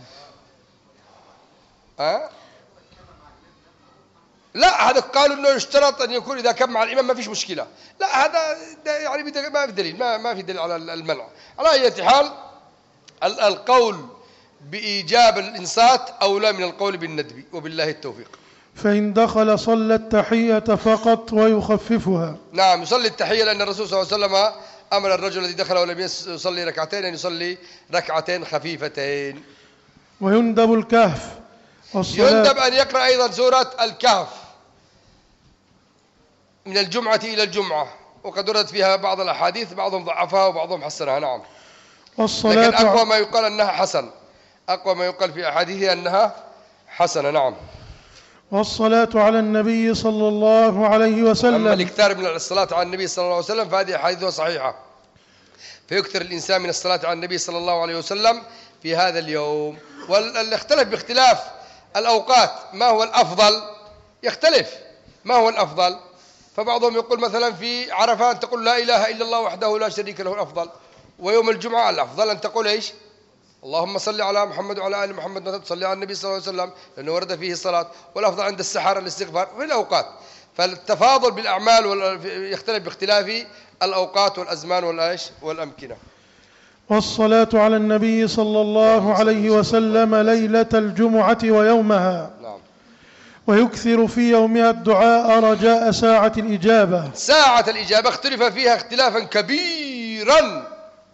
لا، هذا قالوا انه يشترط ان يكون اذا كان مع الامام ما فيش مشكله. لا، هذا يعني ما في دليل، ما في دليل على المنع. على اي حال القول بايجاب الانصات اولى من القول بالندب، وبالله التوفيق. فإن دخل صلى التحية فقط ويخففها. نعم، يصلي التحية، لأن الرسول صلى الله عليه وسلم أمر الرجل الذي دخل ولم يصلي ركعتين أن يصلي ركعتين خفيفتين. ويندب الكهف والصلاة. يندب أن يقرأ أيضا سورة الكهف. من الجمعة إلى الجمعة، وقد وردت فيها بعض الأحاديث بعضهم ضعفها وبعضهم حسنها. نعم. لكن أقوى ما يقال أنها حسن، أقوى ما يقال في أحاديثها أنها حسنة. نعم. والصلاة على النبي صلى الله عليه وسلم. أما الإكثار من الصلاة على النبي صلى الله عليه وسلم فهذه أحاديث صحيحة، فيكثر الإنسان من الصلاة على النبي صلى الله عليه وسلم في هذا اليوم. والاختلف باختلاف الأوقات ما هو الأفضل، يختلف ما هو الأفضل. فبعضهم يقول مثلا في عرفة أن تقول لا إله إلا الله وحده لا شريك له الأفضل، ويوم الجمعة الأفضل أن تقول إيش؟ اللهم صل على محمد وعلى آل محمد، تصلي على النبي صلى الله عليه وسلم لأنه ورد فيه الصلاة. والأفضل عند السحر الاستغفار في الأوقات. فالتفاضل بالأعمال يختلف باختلاف الأوقات والأزمان والأمكنة. والصلاة على النبي صلى الله عليه وسلم ليلة الجمعة ويومها. نعم. ويكثر في يومها الدعاء رجاء ساعة الإجابة. ساعة الإجابة اختلف فيها اختلافا كبيرا،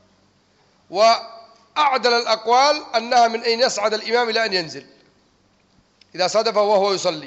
وأعدل الأقوال أنها من أين يصعد الإمام إلى أن ينزل إذا صادفه وهو يصلي.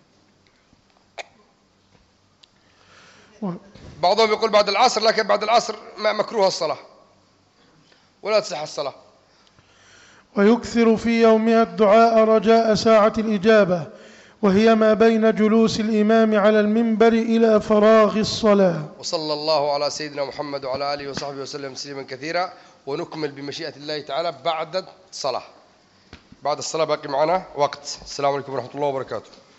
بعضهم يقول بعد العصر، لكن بعد العصر مكروه الصلاة ولا تصح الصلاة. ويكثر في يومها الدعاء رجاء ساعة الإجابة، وهي ما بين جلوس الإمام على المنبر إلى فراغ الصلاة. وصلى الله على سيدنا محمد وعلى آله وصحبه وسلم تسليما كثيرا. ونكمل بمشيئة الله تعالى بعد الصلاة. بعد الصلاة باقي معنا وقت. السلام عليكم ورحمة الله وبركاته.